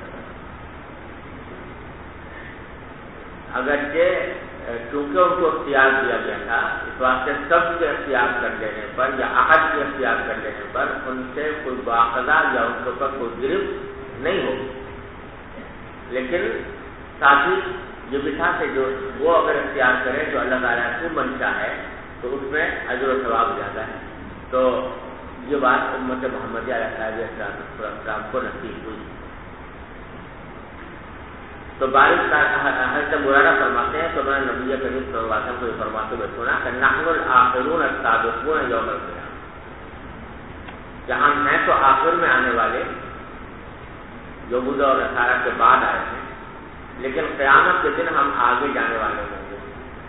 اگرچہ چونکہ ان کو اختیار دیا گیا تھا, اس واسطے سب کے اختیار کر لینے پر یا احد کے اختیار کر لینے پر ان سے کوئی مواخذہ یا ان کے اوپر کوئی گرفت نہیں ہوگی. لیکن ساتھ ہی یہ بھی تھا کہ جو وہ اگر اختیار کرے جو اللہ تعالیٰ کی منشا ہے تو اس میں اجر و ثواب زیادہ ہے. تو یہ بات امت محمدیہ علیہ السلام کو نصیب ہوئی. تو بارش کا حضرت مرارہ فرماتے ہیں تو میں نے نبی کریم صلی اللہ علیہ وسلم کو یہ فرماتے ہوئے سنا کہ نحن الآخرون السابقون یوم القیامہ, کہ ہم ہیں تو آخر میں آنے والے, یہود اور نصارہ کے بعد آئے ہیں, لیکن قیامت کے دن ہم آگے جانے والے ہوں گے.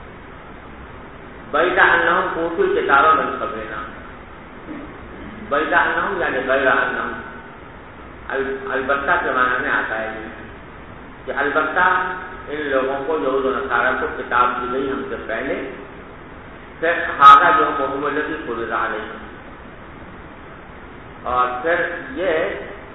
بیدا انہم اوتوا الکتاب من قبلنا, بیدا انہم یعنی غیر انہم, البتہ کے معنی میں آتا ہے کہ البتہ ان لوگوں کو یہود و نصارہ کو کتاب دی گئی ہم سے پہلے, پھر ہاذا جو محمد الذی فرض علیہ, اور پھر یہ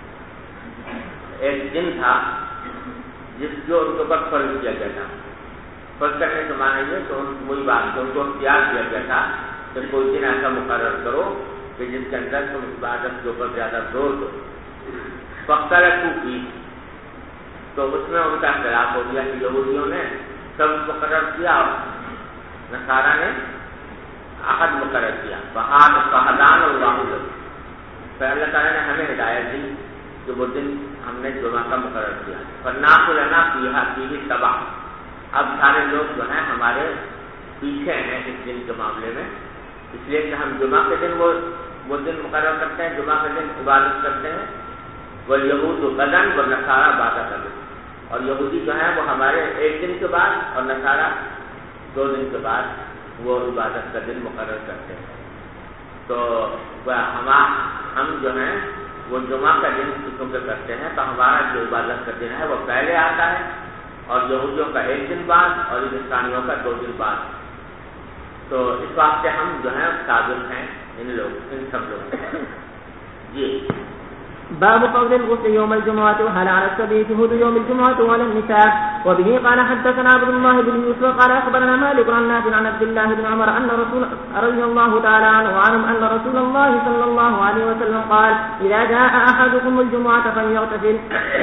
ایک دن تھا جس جو ان کے اوپر فرض کیا گیا تھا. فرض کرنے کے معنی یہ کہ وہی بات ان کو اختیار دیا گیا تھا کہ کوئی دن ایسا مقرر کرو کہ جس کے اندر تم عبادت کے اوپر زیادہ زور دو. فاختلفوا فیہ, تو اس میں ان کا اختلاف ہو گیا کہ یہودیوں نے سب مقرر کیا, نصارہ نے احد مقرر کیا. فہدانا اللہ له, پھر اللہ تعالیٰ نے ہمیں ہدایت دی کہ وہ دن ہم نے جمعہ کا مقرر کیا. فالناس لنا فیہ تبع, اب سارے لوگ جو ہیں ہمارے پیچھے ہیں اس دن کے معاملے میں, اس لیے کہ ہم جمعہ کے دن وہ دن مقرر کرتے ہیں, جمعہ کے دن عبادت کرتے ہیں. والیہود غداً والنصارى بعد غد, اور یہودی جو ہیں وہ ہمارے ایک دن کے بعد اور نصارہ 2 دن کے بعد وہ عبادت کا دن مقرر کرتے ہیں. تو ہم جو ہیں وہ جمعہ کا دن چونکہ کرتے ہیں تو ہمارا جو عبادت کا دن ہے وہ پہلے آتا ہے, اور یہودیوں کا 1 دن بعد اور ہندوستانیوں کا 2 دن بعد. تو اس واسطے ہم جو ہیں سابق ہیں ان سب لوگوں کا. جی باب قول الغسل يوم الجمعة وهل على السبيل شهود يوم الجمعة وعلى النساء. وبه قال حدثنا عبد الله بن يوسف قال أخبرنا مالك عن نافع عن عبد الله بن عمر أن رسول رضي الله تعالى عنه وعنهم أن رسول الله صلى الله عليه وسلم قال إذا جاء أحدكم الجمعة فليغتسل.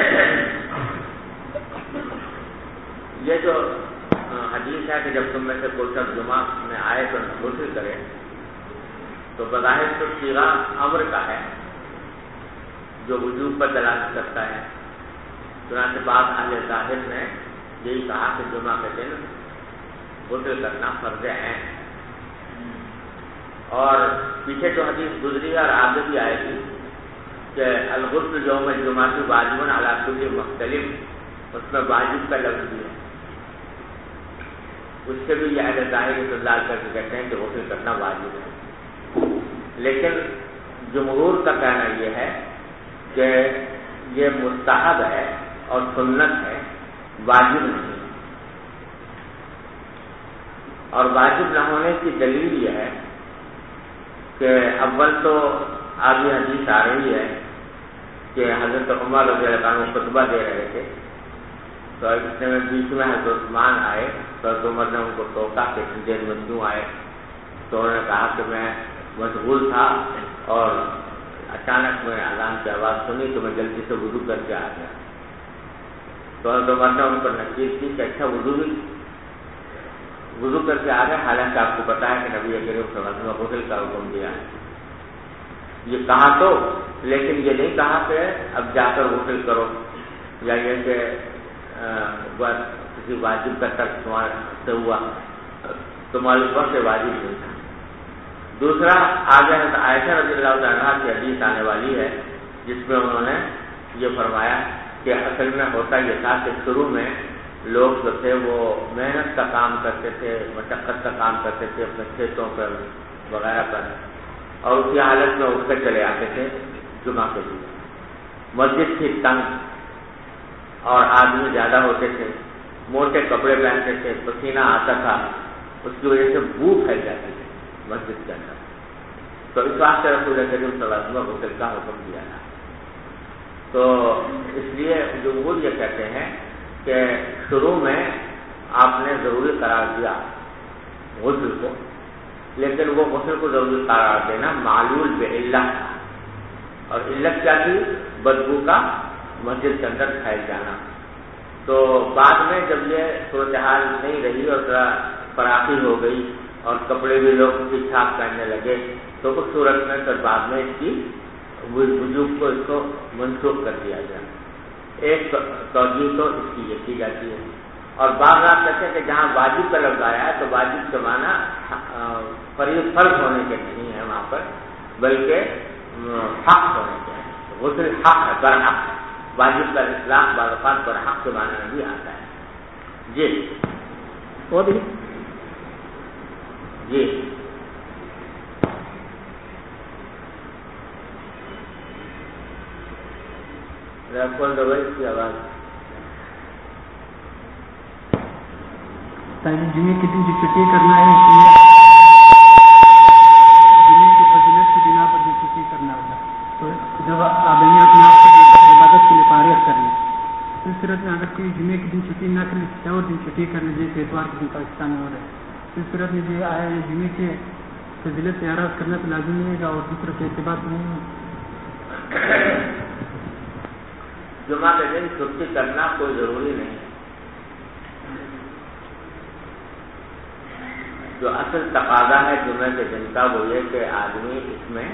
یہ جو حدیث ہے کہ جب تم میں سے کوئی شخص جمعہ میں آئے تو غسل کرے, تو بظاہر تو صیغہ امر کا ہے جو وجوب پر دلالت کرتا ہے. چنانچہ بعض اہل ظاہر نے یہی کہا کہ جمعہ کے دن غسل کرنا فرض ہے. اور پیچھے جو حدیث گزری اور آگے بھی آئے گی کہ الغسل یوم الجمعہ کی واجب علی کل مختلف, اس میں واجب کا لفظ بھی ہے. اس سے بھی یہ اہل ظاہر استدلال کر کے کہتے ہیں کہ غسل کرنا واجب ہے. لیکن جمہور کا کہنا یہ ہے کہ یہ مستحب ہے اور سنت ہے, واجب نہیں. اور واجب نہ ہونے کی دلیل یہ ہے کہ اول تو آگے حدیث آ رہی ہے کہ حضرت عمر رضی اللہ عنہ خطبہ دے رہے تھے, تو اتنے میں بیچ میں حضرت عثمان آئے تو حضرت عمر نے ان کو ٹوکا کہ اتنی دیر میں کیوں آئے. تو انہوں نے کہا کہ میں مشغول تھا اور اچانک میں اذان کی آواز سنی تو میں جلدی سے وضو کر کے آ گیا. تو حضرت عمر نے ان پر نصیحت کی کہ اچھا وضو کر کے آ گئے, حالانکہ آپ کو پتا ہے کہ نبی کریم صلی اللہ علیہ وسلم نے غسل کا حکم دیا ہے. یہ کہا تو, لیکن یہ نہیں کہا کہ اب جا کر غسل کرو, یا یہ کہ کسی واجب کا ترک سے ہوا, تمہارے اوپر سے واجب نہیں تھا. دوسرا آگے عائشہ رضی اللہ عنہا کی حدیث آنے والی ہے جس میں انہوں نے یہ فرمایا کہ اصل میں ہوتا یہ تھا کہ شروع میں لوگ جو تھے وہ محنت کا کام کرتے تھے، مشقت کا کام کرتے تھے اپنے کھیتوں پر وغیرہ پر، اور اسی حالت میں اٹھ کر چلے آتے تھے جمعہ کے لیے۔ مسجد تھی تنگ اور آدمی زیادہ ہوتے تھے، موٹے کپڑے پہنتے تھے، پسینہ آتا تھا، اس کی وجہ سے بو پھیل جاتی تھی مسجد کے اندر، تو اس واسطے رسول کریم صلی اللہ علیہ وسلم کو غسل کا حکم دیا تھا۔ تو اس لیے جمہور یہ کہتے ہیں کہ شروع میں آپ نے ضروری قرار دیا غسل کو، لیکن وہ غسل کو ضروری قرار دینا معلول بعلت تھا، اور علت کیا تھی؟ بدبو کا مسجد کے اندر پھیل جانا۔ تو بعد میں جب یہ صورتحال نہیں رہی اور ذرا فراخی ہو گئی اور کپڑے بھی لوگ ٹھیک ٹھاک پہننے لگے، تو اس صورت میں پھر بعد میں اس کی وجوب کو اس کو منسوخ کر دیا گیا۔ ایک توجہ تو اس کی یہ کی جاتی ہے، اور بعض آپ کہتے ہیں کہ جہاں واجب کا لفظ آیا ہے تو واجب کے معنی فرض ہونے کے نہیں ہے وہاں پر، بلکہ حق ہونے کے ہیں۔ غسل حق ہے، برحق ہے۔ واجب کا اطلاق بعض اوقات برحق کے معنی میں بھی آتا ہے۔ جی وہ بھی جی کھول دو بھائی اس کی آواز۔ جمعے کے دن جو چھٹی کرنا ہے جمعے کی فضیلت کی بنا پر جو چھٹی کرنا ہوگا، تو جب آدمی اپنے آپ کو عبادت کے لیے فارغ کر لیں، اس صورت میں اگر کوئی جمعے کے دن چھٹی نہ کرے کسی اور دن چھٹی کرنے، جیسے اتوار کے دن پاکستان میں ہو رہا ہے، اس صورت میں جو آیا ہے جمعے کے فضیلت سے اعراض کرنا تو لازم نہیں ہوگا اور دوسروں کے اعتبار نہیں ہوگا۔ جمعہ کے دن چھٹی کرنا کوئی ضروری نہیں ہے۔ جو اصل تقاضا ہے جمعے کے دن کا وہ یہ کہ آدمی اس میں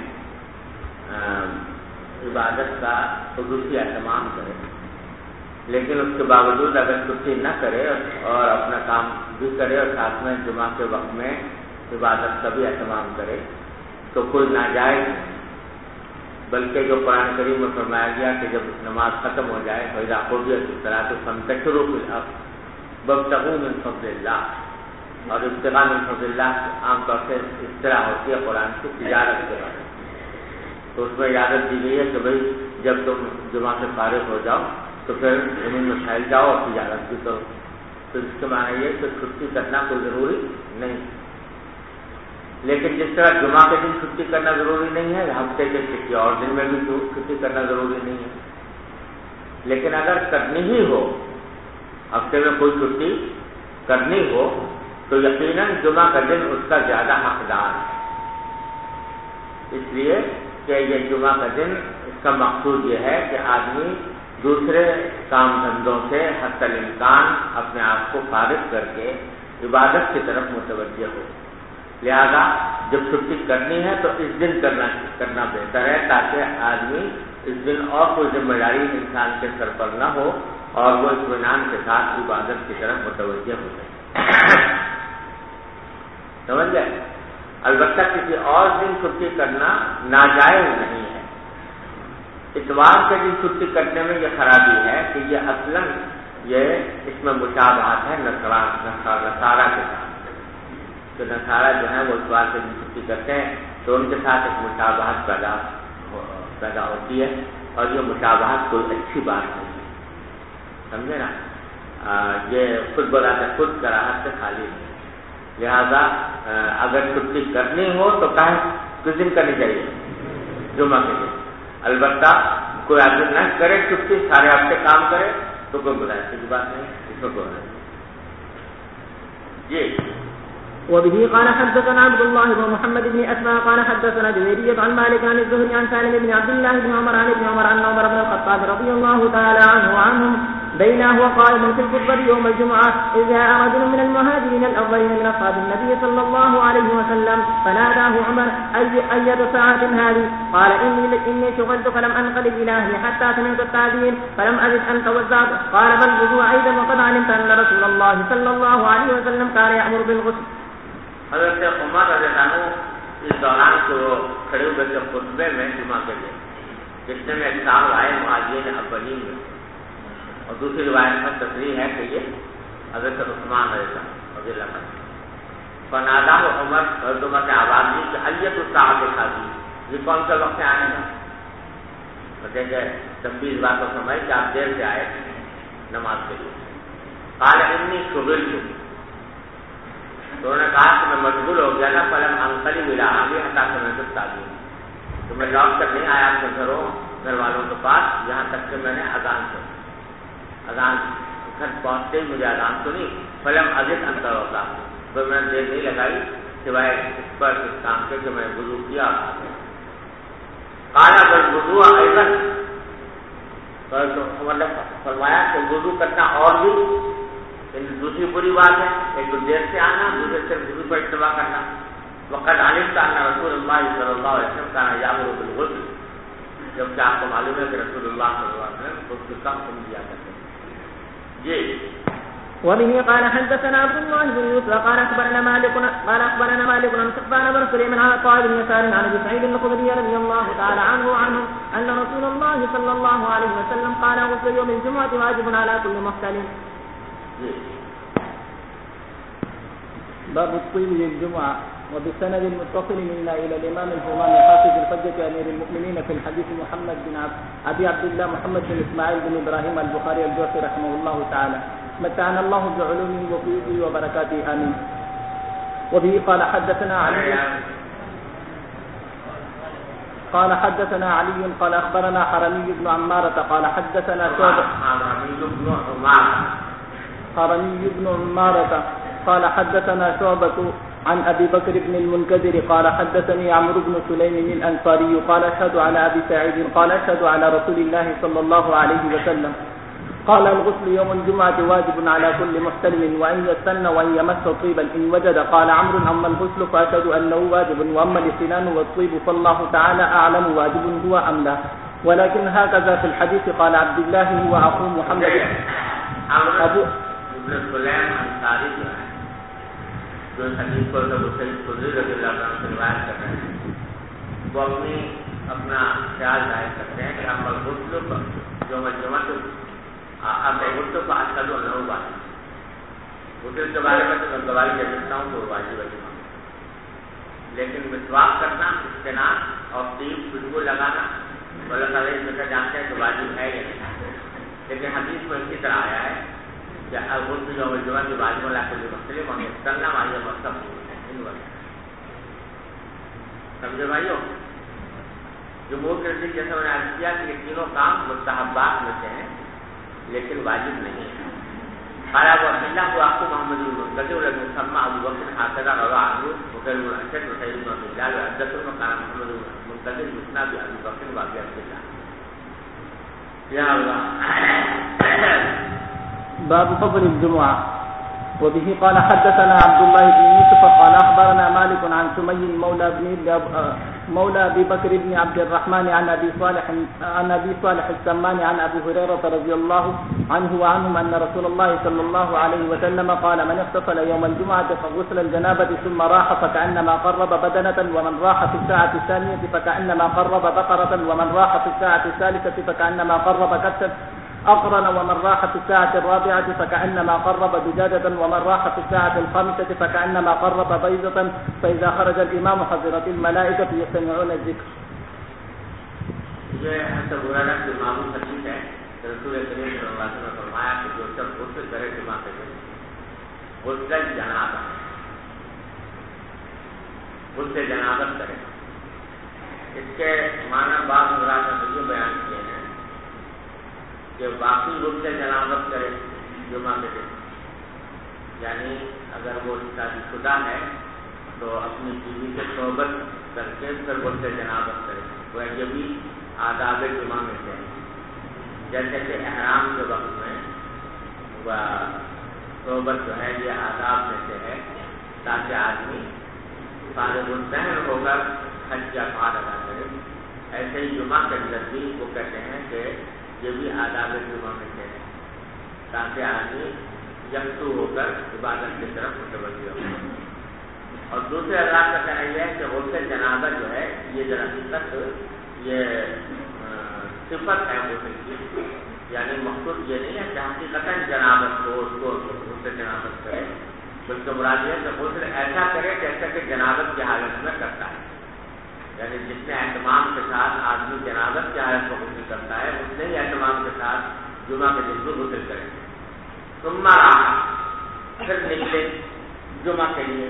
عبادت کا خصوصی اہتمام کرے، لیکن اس کے باوجود اگر چھٹی نہ کرے اور اپنا کام بھی کرے اور ساتھ میں جمعہ کے وقت میں عبادت کا بھی اہتمام کرے تو کوئی ناجائز نہیں، بلکہ جو قرآن کریم میں فرمایا گیا کہ جب نماز ختم ہو جائے فَإِذَا قُضِيَتِ الصَّلَاةُ فَانتَشِرُوا فِي الْأَرْضِ وَابْتَغُوا مِن فَضْلِ اللَّهِ، اور ابتغاء من فضل اللہ عام طور سے اس طرح ہوتی ہے قرآن کی تجارت کے بارے میں، تو اس میں اجازت دی گئی ہے کہ بھائی جب تم جمعہ سے فارغ ہو جاؤ تو پھر زمین میں پھیل جاؤ اور تجارت بھی کرو۔ تو اس کے معنی یہ کہ چھٹی کرنا کوئی ضروری نہیں، لیکن جس طرح جمعہ کے دن چھٹی کرنا ضروری نہیں ہے، ہفتے کے کسی اور دن میں بھی چھٹی کرنا ضروری نہیں ہے، لیکن اگر کرنی ہی ہو، ہفتے میں کوئی چھٹی کرنی ہو تو یقیناً جمعہ کا دن اس کا زیادہ حقدار ہے، اس لیے کہ یہ جمعہ کا دن اس کا مقصود یہ ہے کہ آدمی دوسرے کام دھندوں سے حتی الامکان اپنے آپ کو فارغ کر کے عبادت کی طرف متوجہ ہو، لہذا جب چھٹی کرنی ہے تو اس دن کرنا بہتر ہے تاکہ آدمی اس دن اور کوئی ذمہ داری انسان کے سر پر نہ ہو اور وہ اطمینان کے ساتھ عبادت کی طرف متوجہ ہو جائے۔ سمجھ گئے؟ البتہ کسی اور دن چھٹی کرنا ناجائز نہیں ہے۔ اتوار کے دن چھٹی کرنے میں یہ خرابی ہے کہ یہ اصلاً یہ اس میں مشابہت ہے نصارہ کے ساتھ، تو نصارہ جو ہیں وہ اتوار کے دن چھٹی کرتے ہیں تو ان کے ساتھ ایک مشابہت پیدا ہوتی ہے، اور یہ مشابہت کوئی اچھی بات نہیں ہے، سمجھے نا؟ یہ خود بذات خود کراہت سے خالی نہیں، لہذا اگر چھٹی کرنی ہو تو کس دن کرنی چاہیے؟ جمعہ کے دن۔ البتہ کوئی آدمی نہ کرے چھٹی، سارے ہفتے کام کرے تو کوئی بذات کی بات نہیں، اس میں کوئی نہیں۔ جی وبه قال حدثنا عبد الله بن محمد بن أسماء قال حدثنا جويرية عن مالك عن الزهري عن سالم بن عبد الله بن عمر عن ابن عمر عن عمر بن الخطاب رضي الله تعالى عنه وعنهم بينه وقائم في الخطبة يوم الجمعة إذ جاء رجل من المهاجرين الأولين من أصحاب النبي صلى الله عليه وسلم فناداه عمر أية ساعة هذه؟ قال إني شغلت فلم أنقلب إلى أهلي حتى سمعت التعبير فلم أجد أن توزعت. قال بل الوضوء أيضا وقد علمت أن رسول الله صلى الله عليه وسلم كان يأمر بالغسل. حضرت عمر رضی اللہ عنہ اس دوران کو کھڑے ہوئے تھے خطبے میں جمعہ کے لیے، جتنے میں ایک صاحب آئے مہاجرین اولین میں، اور دوسری روایت میں تصریح ہے کہ یہ حضرت عثمان رضی اللہ عنہ فنادہ عمر حضرت عمر نے آواز دی کہ ایت الساعۃ الحاضی، یہ کون سا وقت آنے گا؟ کہتے کہ تنبیہ اس بات کو سمجھ کہ آپ دیر سے آئے نماز کے لیے۔ قال انی شغلت، تو انہوں نے کہا کہ میں مشغول ہو گیا نا، فلم انقلب الی اہلی حتی سمعت التأذین، تو میں لوٹ کر نہیں آیا اپنے گھر والوں کے پاس یہاں تک کہ میں نے اذان سنی، اذان گھر پہنچتے ہی مجھے اذان سنی، فلم ازد انت ہوتا، تو میں نے دیر نہیں لگائی سوائے اس پر اس کام کے کہ میں وضو کیا۔ قال بالوضوء ایضا، تو عمر نے فرمایا کہ وضو کرنا اور بھی دوسری بری بات ہے، ایک تو دیر سے آنا، دوسرے صرف وضو پر اتباع کرنا۔ وقد علمت ان رسول اللہ صلی اللہ علیہ وسلم کان یامر بالغسل، جبکہ آپ کو معلوم ہے کہ رسول اللہ صلی اللہ علیہ وسلم غسل کا حکم دیا کرتے ہیں۔ جی وبه قال حدثنا عبد الله بن يوسف قال اخبرنا مالك عن سفيان بن سليمان عن عطاء بن يسار عن ابي سعيد الخدري رضي الله تعالى عنه ان رسول الله صلى الله عليه وسلم قال غسل يوم الجمعة واجب على كل محتلم۔ باب الطيب للجمعة. وبالسند المتصل منا إلى الإمام الهمام حافظ الحجة أمير المؤمنين في الحديث محمد بن أبي عبد الله محمد بن إسماعيل بن إبراهيم البخاري الجوفي رحمه الله تعالى، متعنا الله بعلومه وفيده وبركاته آمين. وبه قال حدثنا علي قال أخبرنا حرمي بن عمارة قال حدثنا شعبة قال حدثنا شعبة عن أبي بكر بن المنكدر قال حدثني عمرو بن سليم الأنصاري قال أشهد على أبي سعيد قال أشهد على رسول الله صلى الله عليه وسلم قال الغسل يوم الجمعة واجب على كل محتلم وأن يستن وأن يمس طيبا إن وجد. قال عمرو أما الغسل فأشهد أنه واجب، وأما الاستنان والطيب فالله تعالى أعلم واجب هو أم لا، ولكن هكذا في الحديث. قال عبد الله هو أخو محمد أبو ابن سلیم انصاری جو حدیث کو خضری رضی اللہ عنہ سے روایت کر رہے ہیں، وہ اپنا خیال ظاہر کرتے ہیں کہ ہم الغسل جو مجمع اب غسل کو اشهد انه واجب، غسل کے بارے میں تو میں گواہی دے سکتا ہوں کہ وہ واجب ہے، لیکن مسواک کرنا، استنان اور طیب خوشبو لگانا اللہ تعالیٰ اس میں جانتے ہیں کہ واجب ہے یا نہیں، لیکن حدیث میں اسی طرح آیا ہے کہ الغسل یوم الجمعہ کی واجب علی کل محتلم اور استنى وهي مصحف ان وقت۔ سمجھے بھائیو، جمہور کے نزدیک جیسا میں نے عرض کیا کہ یہ تینوں کام مستحبات میں سے ہیں لیکن واجب نہیں ہے۔ قال ابو عبد الله واخو محمد بن المنكدر المسمى ابو بكر هكذا روى عنه وغير الاشد وسيد بن عبد الله وحدثنا قال محمد بن المنكدر يثنى بابي بكر وابي عبد الله۔ يا الله باب فضل الجمعة. وبه قال حدثنا عبد الله بن يوسف قال أخبرنا مالك عن سمي مولى أبي بكر بن عبد الرحمن عن أبي صالح السمان عن أبي هريرة رضي الله عنه وعنهم أن رسول الله صلى الله عليه وسلم قال من اغتسل يوم الجمعة فغسل الجنابة ثم راح فكأنما قرب بدنة، ومن راح في الساعة الثانية فكأنما قرب بقرة، ومن راح في الساعة الثالثة فكأنما قرب كبشا أقرن، ومن راح في الساعة الرابعة فكأنما قرب دجاجة، ومن راح في الساعة الخامسة فكأنما قرب بيضة، فإذا خرج الإمام حضرت الملائكة يستمعون الذكر. یہ حضرت ہریرہ کی معلوم حدیث ہے کہ رسول کریم صلی اللہ علیہ وسلم نے فرمایا کہ جو شخص غسل کرے جمعہ کے دن غسل جنابت کرے، اس کے معنی بعض حضرات نے یہ بیان کیے ہیں کہ باقی غسل جنابت کرے جمعہ کے دن، یعنی اگر وہ شادی شدہ ہے تو اپنی بیوی سے صحبت کر کے پھر غسل جنابت کرے، وہ یہ بھی آداب جمعہ میں سے ہے، جیسے کہ احرام کے وقت میں وہ صحبت جو ہے یہ آداب میں سے ہے تاکہ آدمی فارغ الذہن ہو کر حج کا افعال ادا کرے، ایسے ہی جمعہ کے اندر بھی وہ کہتے ہیں کہ یہ بھی آداب جمعہ میں سے ہے تاکہ آدمی یکسو ہو کر عبادت کی طرف متوجہ ہو۔ اور دوسرے اللہ کا کہنا یہ ہے کہ غسل جنابت یہ در حقیقت یہ صفت ہے غسل کی، یعنی مقصود یہ نہیں ہے کہ حقیقتاً جنابت کو اس کو غسل جنابت کرے، بلکہ مراد یہ کہ غسل ایسا کرے جیسا کہ جنابت کی حالت میں کرتا ہے، یعنی جتنے اہتمام کے ساتھ آدمی جنابت کی حالت میں غسل کرتا ہے اتنے ہی اہتمام کے ساتھ جمعہ کے دن کو غسل کرے. ثم راح، پھر نکلے جمعہ کے لیے.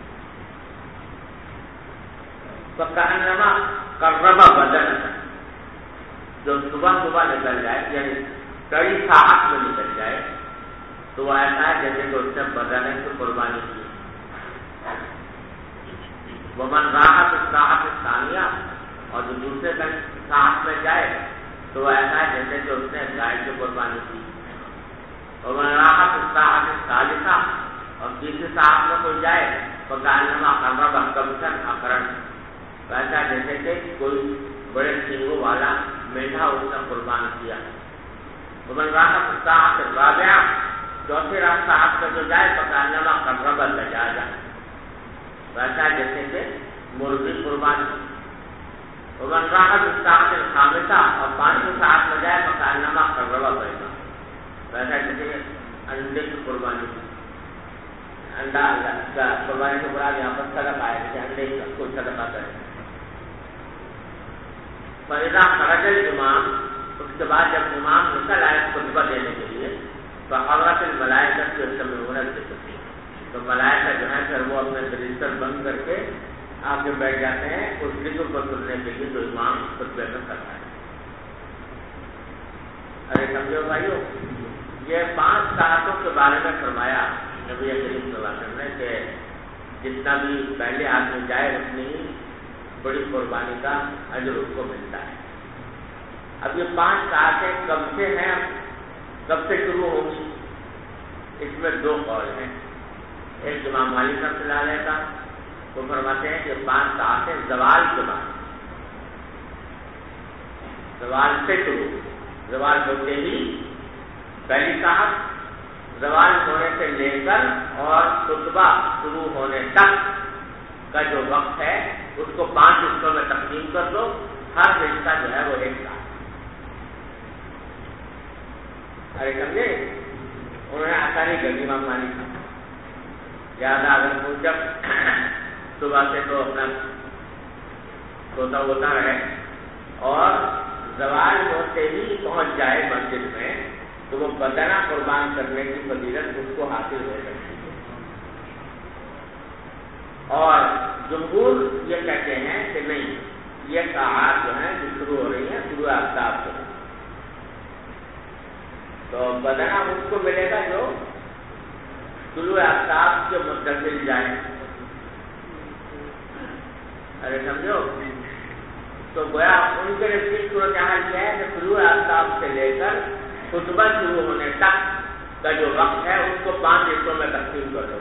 فکأنما قرب بدن، جو صبح نکل جائے یعنی کئی ساعت میں نکل جائے تو وہ ایسا ہے جیسے کہ اس نے بدن کی قربانی کی. ومن راحت الساعۃ الثانیہ، اور جو دوسرے ساعت میں جائے تو وہ ایسا ہے جیسے کہ اس نے گائے کی قربانی کی. ومن راحت الساعۃ الثالثہ، اور تیسری ساعت میں کوئی جائے فکأنما قرب کبشا اقرن، ایسا جیسے کہ کوئی بڑے سینگوں والا میٹھا اس نے قربان کیا. ومن راحت الساعۃ الرابعہ، چوتھی ساعت میں جو جائے فکأنما قرب الدجاجہ، ویسا جیسے کہ مرغی قربان کی. ومن راحت الساعۃ الخامسہ، اور پانچویں ساعت میں جائے فکأنما قرب بیضا، ویسا جیسے کہ انڈے کی قربانی کی. انڈا قربانی کے بعد یہاں پر صدقہ آئے کہ انڈے کا کوئی صدقہ کرے. فإذا خرج الإمام، اس کے بعد جب امام نکل آئے خطبہ دینے کے لیے فحضرت الملائکہ یستمعون الذکر، تو ملائکہ جو ہے پھر وہ اپنے رجسٹر بند کر کے آگے بیٹھ جاتے ہیں اس ذکر کو سننے کے لیے جو امام خطبے میں کرتا ہے. ارے سمجھو بھائیو، یہ 5 ساعتوں کے بارے میں فرمایا نبی کریم صلی اللہ علیہ وسلم نے کہ جتنا بھی پہلے آدمی جائے اتنی ہی بڑی قربانی کا اجر اس کو ملتا ہے. اب یہ 5 ساعتیں کب سے ہیں، کب سے شروع ہوگی، اس میں 2 قول ہیں. ایک امام مالک رحمۃ اللہ علیہ کا، وہ فرماتے ہیں کہ 5 ساعتیں زوال کے بعد، زوال سے شروع، زوال ہوتے ہی پہلی ساعت، زوال ہونے سے لے کر اور خطبہ شروع ہونے تک کا جو وقت ہے اس کو 5 حصوں میں تقسیم کر دو، ہر حصہ جو ہے وہ 1 ساعت. ارے سمجھے، انہوں نے آسانی کر دی امام مالک کا. زیادہ اگر وہ جب صبح سے تو اپنا سوتا ہوتا رہے اور زوال ہوتے ہی پہنچ جائے مسجد میں تو وہ بدنہ قربان کرنے کی فضیلت اس کو حاصل ہو سکتی ہے. اور جمہور یہ کہتے ہیں کہ نہیں، یہ ساعات جو ہیں جو شروع ہو رہی ہیں شروع آفتاب سے، تو بدنہ اس کو ملے گا جو طلوع آفتاب کے متصل جائے. ارے سمجھو، تو گویا ان کے نزدیک صورتحال یہ ہے کہ طلوع آفتاب سے لے کر خطبہ شروع ہونے تک کا جو وقت ہے اس کو 5 حصوں میں تقسیم کر دو.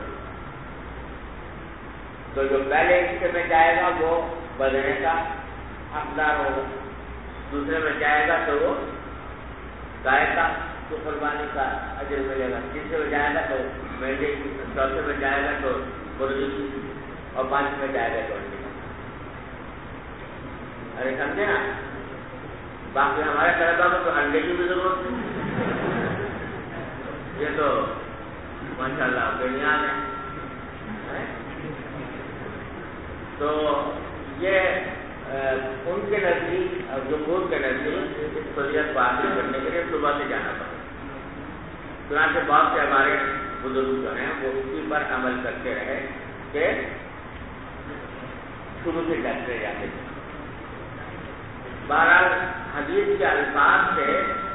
تو جو پہلے حصے میں جائے گا وہ بدنے کا حقدار ہوگا، دوسرے میں جائے گا تو وہ گائے کا تو قربانی کا اجر ملے گا، تیسرے میں جائے گا تو مہندی کی، چوتھے میں جائے گا تو مرغی کی، اور 5 میں جائے گا تو انڈے کا. ارے سمجھے نا، باقی ہمارے طلبا میں تو انڈے کی بھی ضرورت نہیں، یہ تو ماشاء اللہ بنیاد ہے. تو یہ ان کے نزدیک اور جمہور کے نزدیک اس فضیلت کو حاصل کرنے کے لیے صبح سے جانا پڑتا. چنانچہ بہت سے ہمارے بزرگ جو ہیں وہ اسی پر عمل کرتے رہے کہ شروع سے ڈرتے جاتے تھے. بہرحال حدیث کے الفاظ سے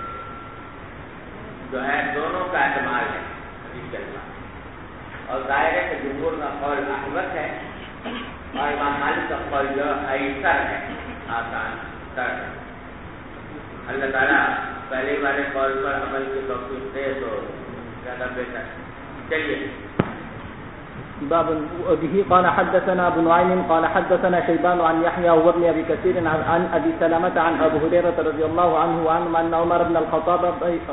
جو ہے دونوں کا اعتماد ہے حدیث کے الفاظ، اور ظاہر ہے کہ جمہور کا قول احمد ہے اور امام مالک کا قول جو ایسر ہے، آسان تر ہے. اللہ تعالیٰ پہلے والے قول پر عمل کی توفیق دے تو زیادہ بہتر. چلیے. باب به قال حدثنا ابو نعيم قال حدثنا شيبان عن يحيى وابن ابي كثير عن ابي سلمة عن ابي هريرة رضي الله عنه ان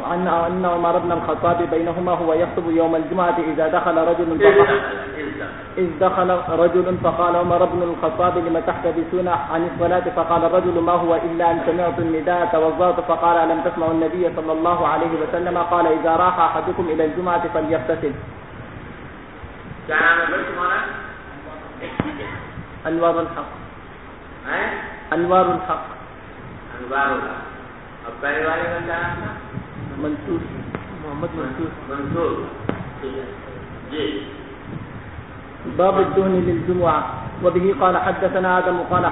عمر بن الخطاب بينهما هو يخطب يوم الجمعة اذا دخل رجل إذ دخل رجل فقال عمر بن الخطاب لم تحتبسون عن الصلاة فقال الرجل ما هو إلا أن سمعت النداء توضأت فقال ألم تسمعوا النبي صلى الله عليه وسلم قال إذا راح أحدكم إلى الجمعة فليغتسل. کیا نام ہے بھائی تمہارا؟ انوار الحق. انوار الحق. انوار الحق. اور پہلے والے کا کیا نام تھا؟ منصور. محمد منصور. منصور. ٹھیک ہے جی. باب الدهن للجمعة. وبه قال حدثنا آدم قال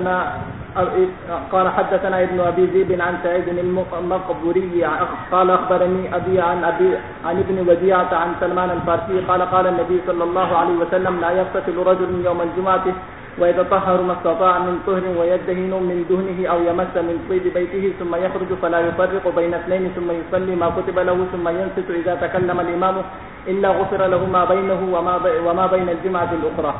حدثنا ابن أبي ذئب عن سعيد المقبوري قال أخبرني أبي عن ابن وديعة عن سلمان الفارسي قال قال النبي صلى الله عليه وسلم لا يغتسل رجل يوم الجمعة ويتطهر ما استطاع من طهر ويدهن من دهنه أو يمس من طيب بيته ثم يخرج فلا يفرق بين اثنين ثم يصلي ما كتب له ثم ينصت إذا تكلم الإمام إلا غفر له ما بينه وما بين الجمعة الأخرى.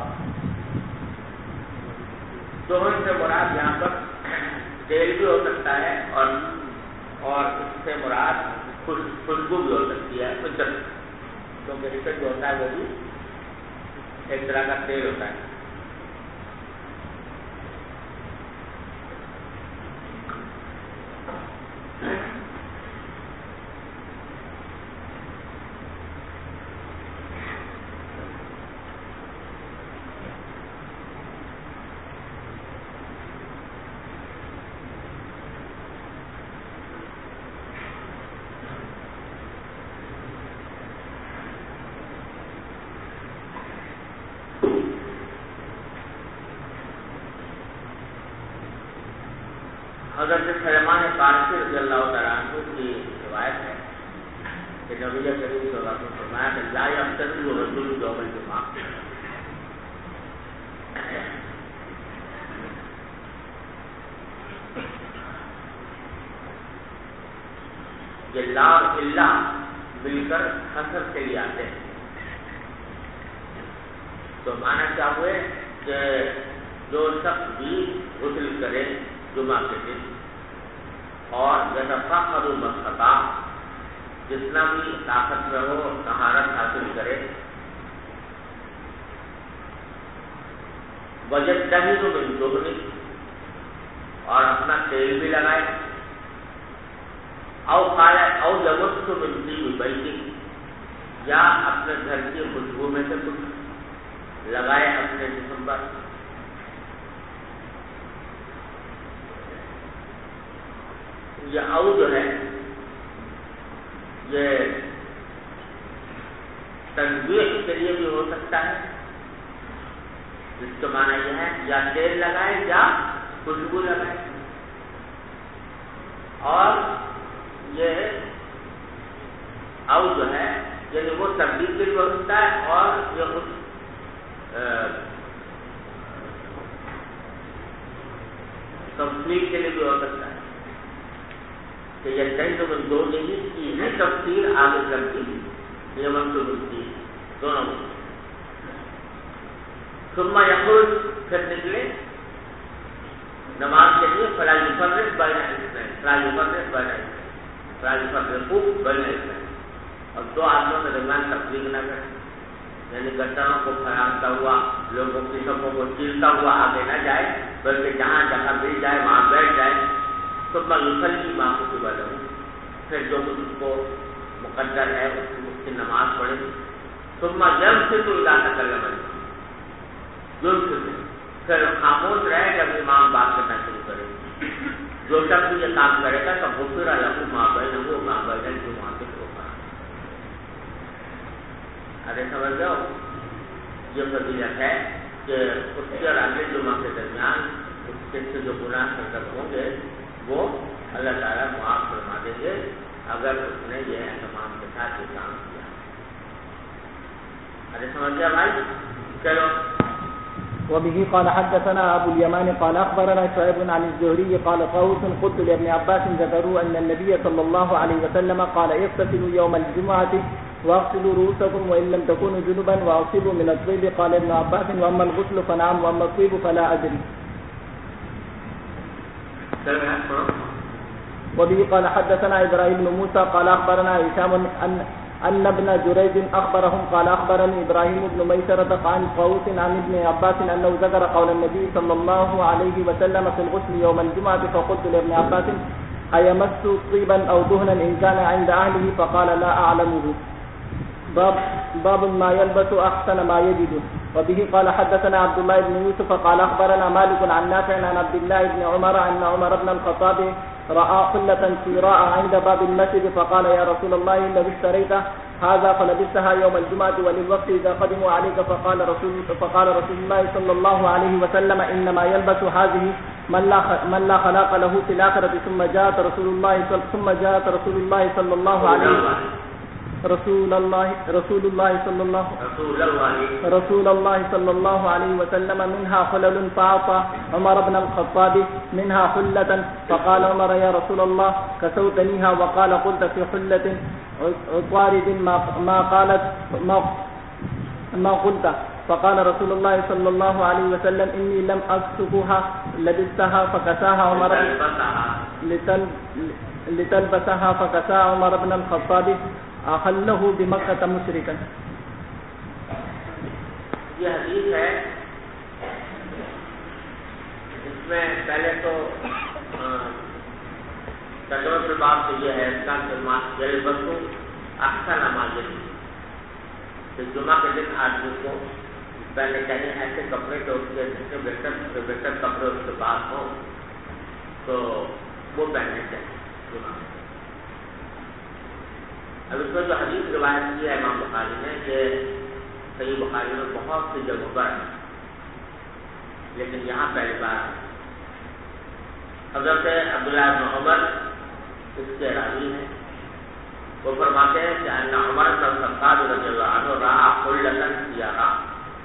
دہن سے مراد یہاں پر تیل بھی ہو سکتا ہے اور اس سے مراد خوشبو بھی ہو سکتی ہے عطر، کیونکہ عطر جو ہوتا ہے وہ بھی ایک طرح کا تیل ہوتا ہے. حضرت سلمان فارسی رضی اللہ تعالیٰ عنہ کی روایت ہے کہ نبی کریم صلی اللہ علیہ وسلم فرمایا کہ لا یغتسل رجل یوم الجمعہ. یہ لا اور الا مل کر حسر کے لیے آتے ہیں. تو معنی کیا ہوئے کہ جو شخص بھی غسل کرے جمعہ کے دن اور یتفقد المستطاع جتنا بھی طاقت میں ہو طہارت حاصل کرے، ویجتہد من دہنہ اور اپنا تیل بھی لگائے، او یمس من طیب بیتہ یا اپنے گھر کی خوشبو میں سے کچھ لگائے اپنے جسم پر. یہ او جو ہے یہ تنبیہ کے لیے بھی ہو سکتا ہے، جس کا معنی یہ ہے یا تیل لگائے یا خوشبو لگائے. اور یہ او جو ہے یعنی وہ تنبیہ کے لیے ہو سکتا ہے اور یہ کچھ تفصیل کے لیے بھی ہو سکتا ہے کہ یہ کئی تو دو نہیں کی ہے تفصیل آگے چلتی یہ منصوب کی دونوں میں. ثم یخرج پھر نکلے نماز کے لیے فلا یفرق بین اثنین اور دو آدمیوں کے درمیان تفریق نہ کرے، یعنی گردنوں کو پھیلاتا ہوا لوگوں کی سبوں کو چیرتا ہوا آگے نہ جائے بلکہ جہاں جگہ مل جائے وہاں بیٹھ جائے. ثم یصلی ما کتب له پھر جو کچھ اس کو مقدر ہے اس کی نماز پڑھے. ثم ينصت اذا تكلم پھر خاموش رہے جب امام بات کرنا شروع کرے. جو شخص یہ کام کرے گا تو غفر له ما بینه وما بین الجمعۃ الاخرى. ارے سمجھ جاؤ یہ فضیلت ہے کہ اس کے اور اگلے جمعہ کے درمیان اس کے سے جو گناہ مرتکب ہوں گے وہ اللہ تعالیٰ معاف فرما دیں گے اگر اس نے یہ اہتمام کے ساتھ یہ کام کیا. ارے سمجھ گیا بھائی؟ چلو. وبه قال حدثنا أبو اليمان قال أخبرنا شعيب عن الزهري قال طاووس قلت لابن عباس ذكروا أن النبي صلى الله عليه وسلم قال اغتسلوا يوم الجمعة واغسلوا رؤوسكم وإن لم تكونوا جنبا وأصيبوا من الطيب. قال ابن عباس وأما الغسل فنعم وأما الطيب فلا أدري. وبه قال حدثنا إبراهيم بن موسى قال أخبرنا هشام أن ابن جريج أخبرهم قال أخبرني إبراهيم بن ميسرة عن طاووس عن ابن عباس أنه ذكر قول النبي صلى الله عليه وسلم في الغسل يوم الجمعة فقلت لابن عباس أيمس طيبا أو دهنا إن كان عند أهله فقال لا أعلمه. باب ما يلبس أحسن ما يجد. وبه قال حدثنا عبد الله بن يوسف قال أخبرنا مالك عن نافع عن عبد الله بن عمر أن عمر بن الخطاب رأى حلة سيراء عند باب المسجد فقال يا رسول الله لو اشتريت هذا فلبستها يوم الجمعة وللوقت إذا قدموا عليك فقال رسول الله صلى الله عليه وسلم إنما يلبس هذه من لا خلاق له في الآخرة. ثم جاءت رسول الله صلى الله عليه رسول الله صلى الله عليه وسلم منها حلل فأعطى عمر بن الخطاب منها حلة فقال عمر يا رسول الله كسوتنيها وقال قلت في حلة عطارد ما قلت. فقال رسول الله صلى الله عليه وسلم إني لم أكسبها لبستها فكساها عمر لتلبسها فكساها عمر بن الخطاب أخله بمكة مشركا. یہ حدیث ہے، اس میں پہلے تو ترجمہ کے بعد تو یہ ہے اس کا بسوں احسن ماجد کہ جمعہ کے دن آدمی کو پہلے چاہیے ایسے کپڑے تو اس کے بہتر کپڑے اس کے پاس ہوں تو وہ پہننے چاہیے جمعہ. اب اس میں جو حدیث روایت کی ہے امام بخاری نے کہ صحیح بخاری میں بہت سی جگہوں پر ہے لیکن یہاں پہلی بار حضرت عبداللہ بن عمر اس کے راوی ہیں. وہ فرماتے ہیں کہ ان عمر بن الخطاب رضی اللہ عنہ رأى حلة سیراء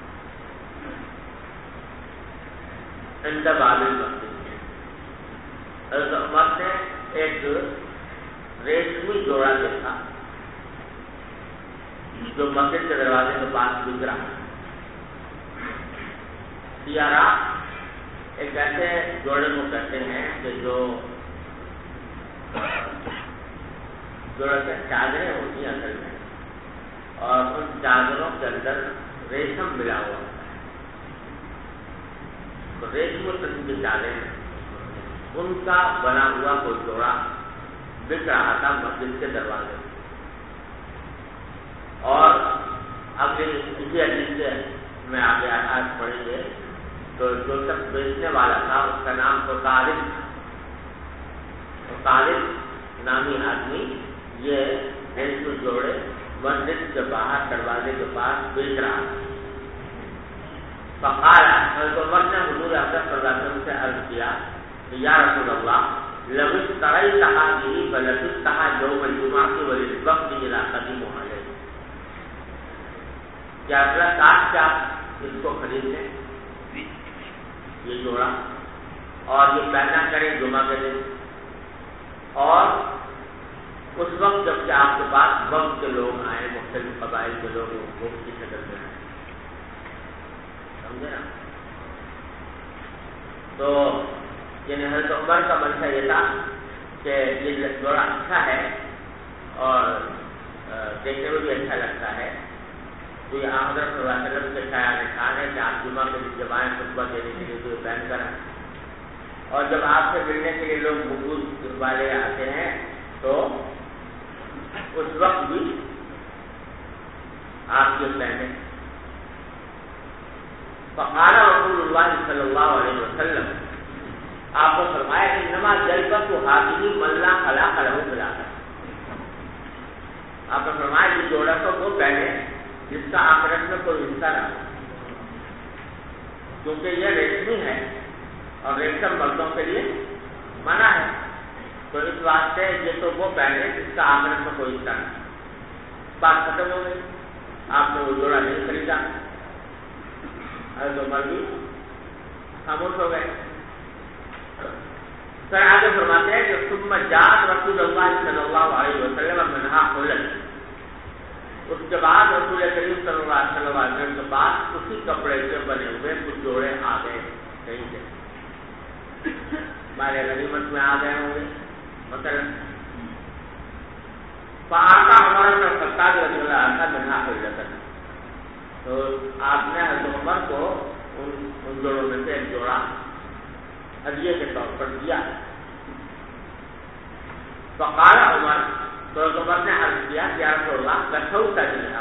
عند باب المسجد. حضرت عمر نے ایک ریشمی جوڑا دیکھا جو مسجد کے دروازے کے پاس بک رہا. سیارہ ایک ایسے جوڑے کو کہتے ہیں کہ جو چادریں ہوتی ہیں اصل میں اور ان چادروں کے اندر ریشم ملا ہوا ہوتا ہے. تو ریشم قسم کی چادریں ان کا بنا ہوا کوئی جوڑا بک رہا تھا مسجد کے دروازے میں. اور اگلے اسی حدیث سے میں آگے آیات پڑھیں گے تو جو شخص بیچنے والا تھا اس کا نام تو طالب نامی آدمی یہ ریشم جوڑے مسجد کے باہر دروازے کے پاس بیچ رہا تھا. فقال عمر نے حضور اکرم صلی اللہ علیہ وسلم سے عرض کیا کہ یا رسول اللہ لو اشتریتها به فلبستها يوم الجمعة وللوقت إذا قدموا عليك. کیا کاش کیا اس کو خرید لیں یہ جوڑا اور یہ پہنا کریں جمعہ کے دن اور اس وقت جب کہ آپ کے پاس وقت کے لوگ آئے مختلف قبائل کے لوگ وقت کی شکل میں آئے. سمجھے نا؟ تو یعنی حضرت عمر کا منشا یہ تھا کہ یہ جوڑا اچھا ہے اور دیکھنے میں بھی اچھا لگتا ہے. تو یہ حضرت صلی اللہ علیہ وسلم کے خیال نشان ہے کہ آپ جمعہ کے دن جب آئیں خطبہ دینے کے لیے تو یہ پہن کر آئیں اور جب آپ سے ملنے کے لیے لوگ بغض والے آتے ہیں تو اس وقت بھی آپ یہ پہنے. فقال رسول اللہ صلی اللہ علیہ وسلم آپ کو فرمایا کہ انما جلبت حاضری من لا خلاق له في الآخرة. آپ نے فرمایا کہ جوڑا تو وہ پہنے جس کا آخرت میں کوئی حصہ نہ ہو کیونکہ یہ ریشمی ہے اور ریشم مردوں کے لیے منع ہے. تو اس واسطے یہ تو وہ پہنے جس کا آخرت میں کوئی حصہ نہ ہو. بات ختم ہو گئی. آپ نے وہ جوڑا نہیں خریدا. حضرت عمر بھی خاموش ہو گئے. سر آگے فرماتے ہیں کہ ثم جاءت رسول اللہ صلی اللہ علیہ وسلم منها حلل. اس کے بعد رسول کریم صلی اللہ علیہ وسلم کے پاس اسی کپڑے سے بنے ہوئے کچھ جوڑے آ گئے. کہیں سے ہمارے غنیمت میں آ گئے ہوں گے مثلا فآتا عمر بن الخطاب رضی اللہ عنہ منہا حجتن، تو آپ نے حضرت عمر کو ان جوڑوں میں سے ایک جوڑا ہدیے کے طور پر دیا۔ فقال عمر، تو عمر نے عرض کیا کہ یا رسول اللہ کسوت بہا،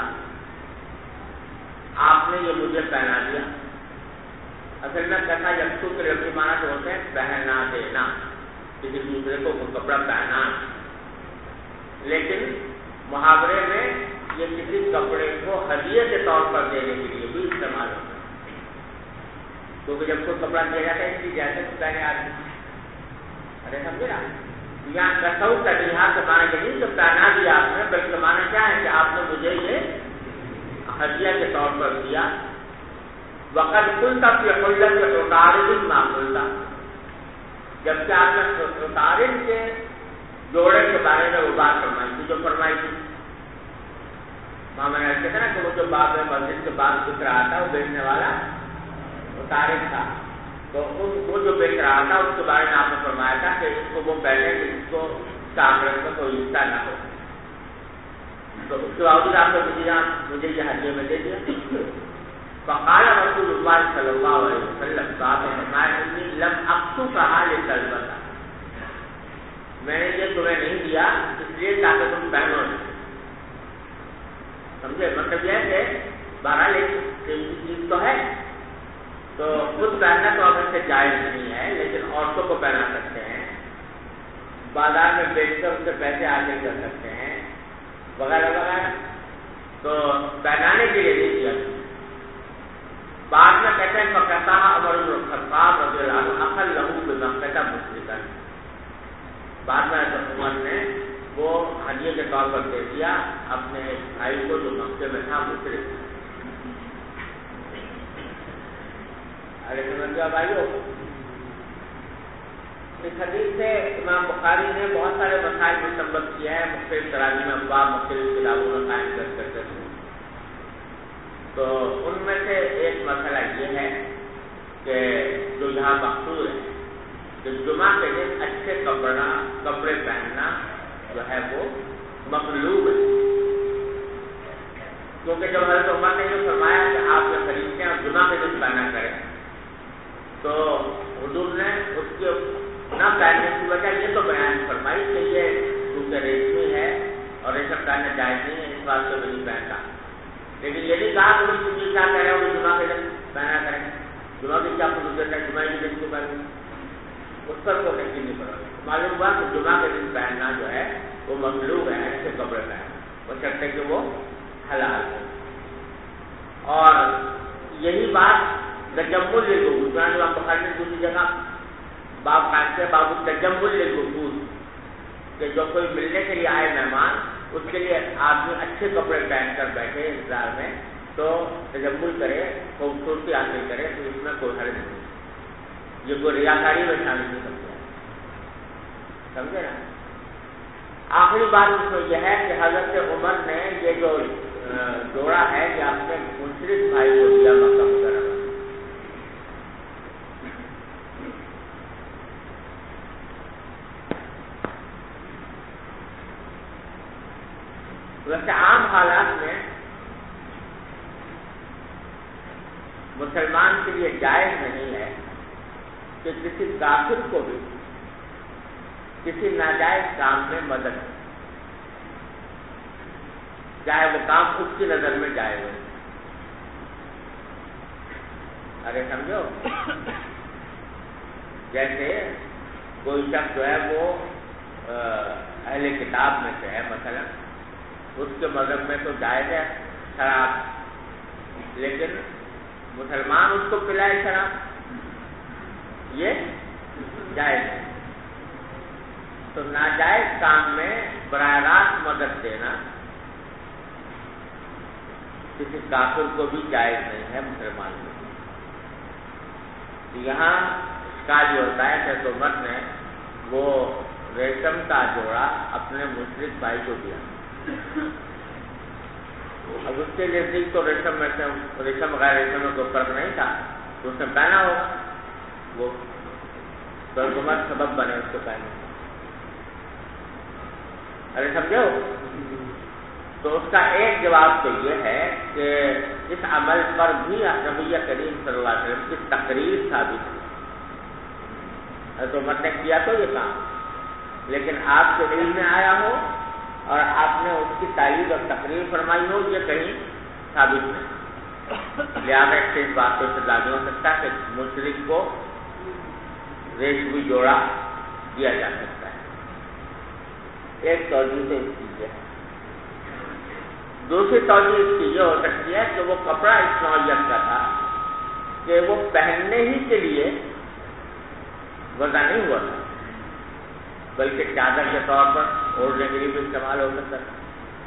آپ نے یہ مجھے پہنا دیا۔ اصل میں کیسا یکسو کے لفظی معنی تو ہوتے ہیں پہنا دینا، کسی دوسرے کو وہ کپڑا پہنا، لیکن محاورے میں یہ کسی کپڑے کو ہدیے کے طور پر دینے کے لیے بھی استعمال ہوتا ہے، کیونکہ جب کوئی کپڑا دیا جاتا ہے اس کی جیسے پہنے آدمی، ارے سمجھے نا، یہاں کسو تجیحا کے معنی کے لیے جو پہنا دیا آپ نے، بلکہ معنی کیا ہے کہ آپ نے مجھے یہ ہدیہ کے طور پر دیا۔ وقت کلتا فی حلت عطارد ما قلتا، جبکہ آپ نے عطارد کے جوڑے کے بارے میں وہ بات فرمائی تھی جو فرمائی تھی، میں نے کہا نا کہ وہ جو باب مسجد کے بعد بک رہا تھا وہ بیچنے والا عطارد تھا، تو وہ جو بیچ رہا تھا اس کے بارے میں آپ نے فرمایا تھا کہ اس کو وہ پہلے اس کو کاغذ کا کوئی حصہ نہ ہو، تو اس کے باوجود آپ نے مجھے یہ ہدیے میں دے دیا۔ فقال رسول اللہ صلی اللہ علیہ وسلم، بات فرمایا لم اقصک لطلبک، میں نے یہ تمہیں نہیں دیا اس لیے تاکہ تم پہنو، سمجھے؟ مطلب یہ ہے کہ بہرحال ایک چیز تو ہے، تو خود پہننا تو اب اس سے جائز نہیں ہے، لیکن عورتوں کو پہنا سکتے ہیں، بازار میں بیچ کر اس سے پیسے حاصل کر سکتے ہیں وغیرہ وغیرہ، تو پہنانے کے لیے نہیں دیا۔ بعد میں کہتے ہیں فقطع عمر بن الخطاب رضی اللہ عنہ اخل لہو بمکہ مشرکا، بعد میں عمر نے وہ ہدیے کے طور پر دے دیا اپنے بھائی کو جو مکے میں تھا مشرک۔ ارے سمجھا بھائیو، اس حدیث سے امام بخاری نے بہت سارے مسائل مستنبط کیے ہیں، مختلف تراجم ابواب مختلف کتابوں میں قائم کرتے ہیں، تو ان میں سے ایک مسئلہ یہ ہے کہ جو یہاں مقصود ہے کہ جمعہ کے دن اچھے کپڑے پہننا جو ہے وہ مطلوب ہے، کیونکہ جب حضرت عمر نے یہ فرمایا کہ آپ جو خریدتے ہیں اور جمعہ کے دن پہنا کریں، تو حضور نے اس کے نہ پہننے کی وجہ یہ تو بیان فرمائی کہ یہ کیونکہ ریشمی ہے اور ریشم پہننا جائز نہیں ہے، اس بات سے نہیں پہنتا، لیکن یہ نہیں کہا کہ مجھے کیا کہہ رہے ہو کہ جمعہ کے دن پہنا کریں، جمعہ کی کیا خصوصیت ہے، جمعہ کے دن کو پہنیں، اس پر کوئی یقین نہیں پڑا۔ معلوم ہوا کہ جمعہ کے دن پہننا جو ہے وہ مطلوب ہے، ایسے کپڑے پہننا، بشرطے کہ وہ حلال ہو۔ اور یہی بات تجمل للوفود، جو آپ بخاری نے دوسری جگہ باب قائم سے باب تجمل للوفود، کہ جو کوئی ملنے کے لیے آئے مہمان اس کے لیے آدمی اچھے کپڑے پہن کر بیٹھے انتظار میں، تو تجمل کرے، خوبصورتی حاصل کرے، تو اس میں کوئی حرج نہیں، یہ کوئی ریاکاری میں شامل نہیں کرتا، سمجھے نا۔ آخری بات اس میں یہ ہے کہ حضرت عمر نے یہ جو جوڑا ہے کہ آپ نے مشرک بھائی کو دیا مکہ مکرمہ، ویسے عام حالات میں مسلمان کے لیے جائز نہیں ہے کہ کسی کافر کو بھی کسی ناجائز کام میں مدد، چاہے وہ کام اس کی نظر میں جائز ہو۔ ارے سمجھو، جیسے کوئی شخص جو ہے وہ اہل کتاب میں سے ہے، مثلا اس کے مذہب میں تو جائز ہے شراب، لیکن مسلمان اس کو پلائے شراب، یہ جائز ہے۔ تو ناجائز کام میں براہ راست مدد دینا کسی کافر کو بھی جائز نہیں ہے مسلمان کو۔ یہاں اشکال یہ ہوتا ہے کہ عمر نے وہ ریشم کا جوڑا اپنے مشرک بھائی کو دیا، اب اس کے نزدیک تو ریشم غیر ریشم میں کوئی فرق نہیں تھا، تو اس نے پہنا ہوگا، وہ تو عمر سبب بنے اس کو پہنے۔ ارے سمجھو؟ تو اس کا ایک جواب تو یہ ہے کہ اس عمل پر بھی نبی کریم صلی اللہ علیہ وسلم کی تقریر ثابت ہے. تو عمر نے کیا تو یہ کام، لیکن آپ کے دل میں آیا ہو اور آپ نے اس کی تائید اور تقریر فرمائی ہو، یہ کہیں ثابت نہیں. لہٰذا اس بات کو استدلال نہیں ہو سکتا کہ مشرک کو ریشمی جوڑا دیا جا سکتا ہے. ایک توجہ سے اس کی ہے. دوسری توجہ اس کی یہ ہو سکتی ہے کہ وہ کپڑا اس نوعیت کا تھا کہ وہ پہننے ہی کے لیے وضع نہیں ہوا تھا، بلکہ چادر کے طور پر اوڑھنے کے لیے بھی استعمال ہو سکتا تھا.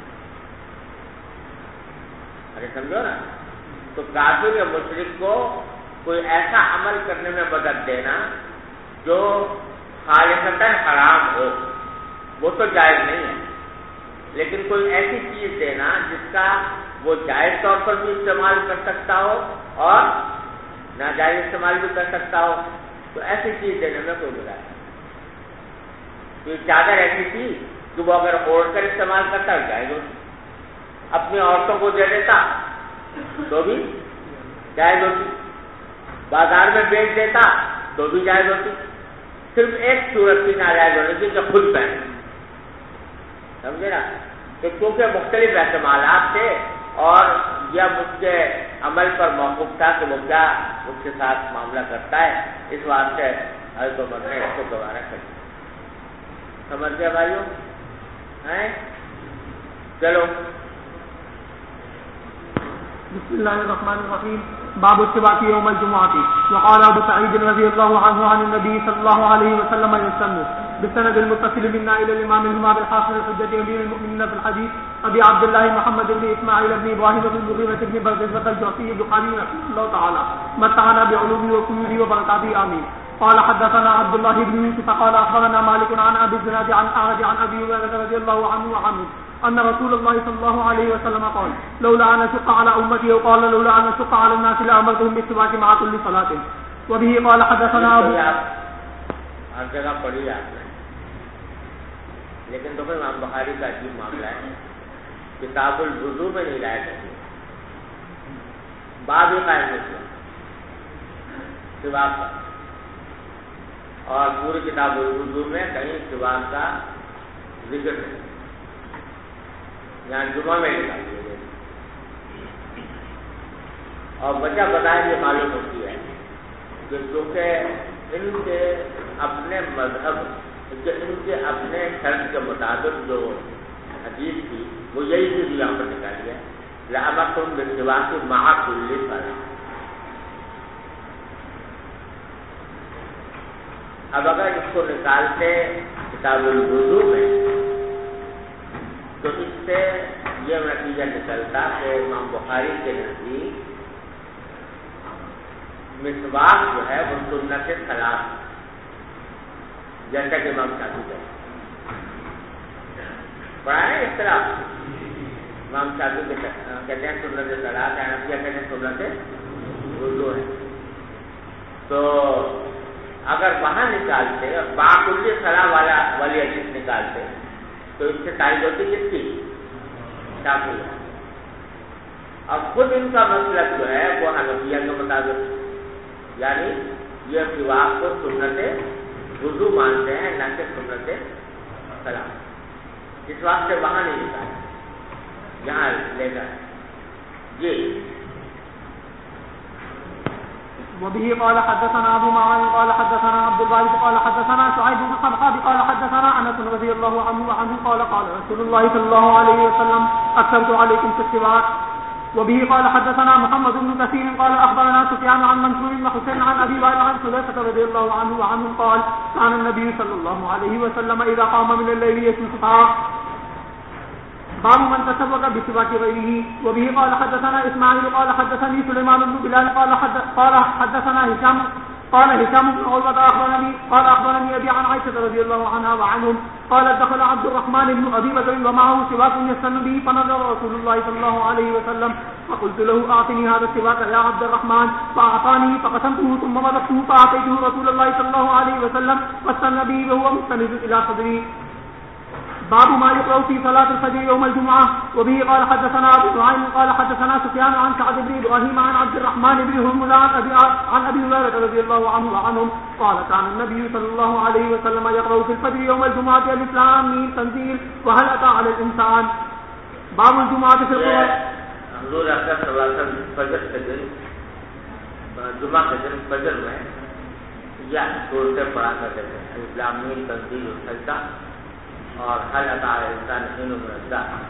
ارے سمجھو نا؟ تو کافر یا مشرک کو کوئی ایسا عمل کرنے میں مدد دینا جو خالصتاً حرام ہو وہ تو جائز نہیں ہے، لیکن کوئی ایسی چیز دینا جس کا وہ جائز طور پر بھی استعمال کر سکتا ہو اور ناجائز استعمال بھی کر سکتا ہو، تو ایسی چیز دینے میں کوئی برا نہیں. تو چادر ایسی چیز کہ وہ اگر اوڑھ کر استعمال کرتا ہے جائز ہوتی، اپنی عورتوں کو دے دیتا تو بھی جائز ہوتی، بازار میں بیچ دیتا تو بھی جائز ہوتی. صرف ایک صورت کی ناجائز ہونے کی کہ خود پہنے. سمجھے نا؟ کہ کیونکہ مختلف احتمالات تھے اور یہ مجھ کے عمل پر موقوف تھا کہ وہ کیا اس کے ساتھ معاملہ کرتا ہے، اس واسطے حضرت عمر نے اس کو دوبارہ کر دیا. سمجھ گئے بھائیوں؟ چلو. بسم الله الرحمن الرحيم. باب السواك يوم الجمعة. وقال أبو سعيد رضي الله عنه عن النبي صلى الله عليه وسلم يسن بالسند المتصل منا إلى الإمام الهمام الحافظ الحجة أمير المؤمنين في الحديث أبي عبد الله محمد بن إسماعيل بن إبراهيم بن المغيرة بن برزة الجعفي البخاري رحمه الله تعالى متعنا بعلومه وكنوزه وبركاته آمين. قال حدثنا عبد الله بن يوسف قال أخبرنا مالك عن أبي الزناد عن أعرج عن أبي هريرة رضي الله عنه وعنه أن رسول الله صلى الله عليه وسلم قال لولا أن أشق على أمتي وقال لولا أن أشق على الناس لأمرتهم بالسواك مع كل صلاة. وبه قال حدثنا أبو ہر جگہ پڑھی آپ نے، لیکن تو امام بخاری کا عجیب معاملہ ہے. کتاب الوضو میں نہیں لایا کرتی، باب ہی قائم نہیں کیا سواک کا، اور پوری کتاب الوضو میں کہیں سواک کا ذکر نہیں. یہاں جمعہ میں نکال دیے گئے اور وجہ بتائیں یہ معلوم ہوتی ہے کہ کیونکہ ان کے اپنے مذہب، ان کے اپنے شرط کے مطابق جو حدیث تھی وہ یہی چیز یہاں پر نکالی ہے. لأمرتم بالسواک مع كل صلاة. اب اگر اس کو نکالتے کتاب الوضو میں تو اس سے یہ نتیجہ نکلتا کہ امام بخاری کے نزدیک مسواک جو ہے وہ سنت ثلاث، جیسا کہ امام شافعی پڑھا ہے اختلاف. امام شافعی کہتے ہیں سنت ثلاث ہے، حنفیہ کہتے ہیں سنت وضو ہے. تو اگر وہاں نکالتے اور باقی صلاح والی حدیث نکالتے تو اس سے تائید ہوتی کس کی؟ شافعی. اب خود ان کا مسلک جو ہے وہ حنفیہ کے مطابق، یعنی یہ سواک کو سنت وضو مانتے ہیں نہ کہ سنت صلاح. اس واسطے وہاں نہیں نکالا، یہاں لے جائے. جی. وبه قال حدثنا ابو معاذ قال حدثنا عبد الوارث قال حدثنا شعيب بن خباب قال حدثنا انس رضي الله عنه قال قال رسول الله صلى الله عليه وسلم اكثرت عليكم في السواك. وبه قال حدثنا محمد بن كثير قال اخبرنا سفيان عن منصور بن حسين عن ابي وائل عن حذيفه رضي الله عنه قال كان النبي صلى الله عليه وسلم اذا قام من الليل يسبح. باب من تسبق بسواك غيره. وبه قال حدثنا اسماعيل قال حدثني سليمان بن بلال قال حدثنا هشام بن عروة اخبرني ابي عن عائشة رضي الله عنها وعنهم قال دخل عبد الرحمن بن ابي بكر ومعه سواك يستن به فنظر رسول الله صلى الله عليه وسلم فقلت له اعطني هذا السواك يا عبد الرحمن فاعطاني فقسمته ثم مضغته فاعطيته رسول الله صلى الله عليه وسلم فاستن به وهو مستند الى صدري. باب ما يقرأ في صلاة الفجر يوم الجمعة. وبه قال حدثنا أبو نعيم قال حدثنا سفيان عن سعد بن إبراهيم عن عبد الرحمن بن هرمز عن أبي هريرة رضي الله عنه وعنهم قال كان النبي صلى الله عليه وسلم يقرأ في الفجر يوم الجمعة ألف لام ميم تنزيل وهل أتى على الإنسان. باب الجمعة في القرآن. حضور اکرم صلی اللہ علیہ وسلم فجر کے دن جمعہ کے دن فجر میں یا صورتیں پڑھا کرتے تھے الف لام میم تنزیل سجدہ اور هل أتى على الإنسان حين من الدهر.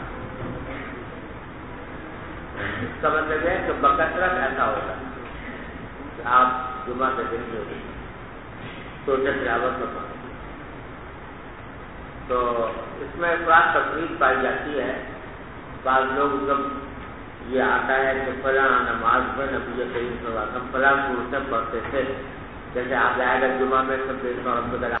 اس کا مطلب ہے کہ بکثرت ایسا ہوگا کہ آپ جمعہ کے دن جو سورت تلاوت میں پڑھیں. تو اس میں افراد تفریق پائی جاتی ہے. بعض لوگ جب یہ آتا ہے کہ فلاں نماز میں نبی کریم صلی اللہ علیہ وسلم فلاں صورتیں پڑھتے تھے، جیسے آپ آئے گا جمعہ میں سب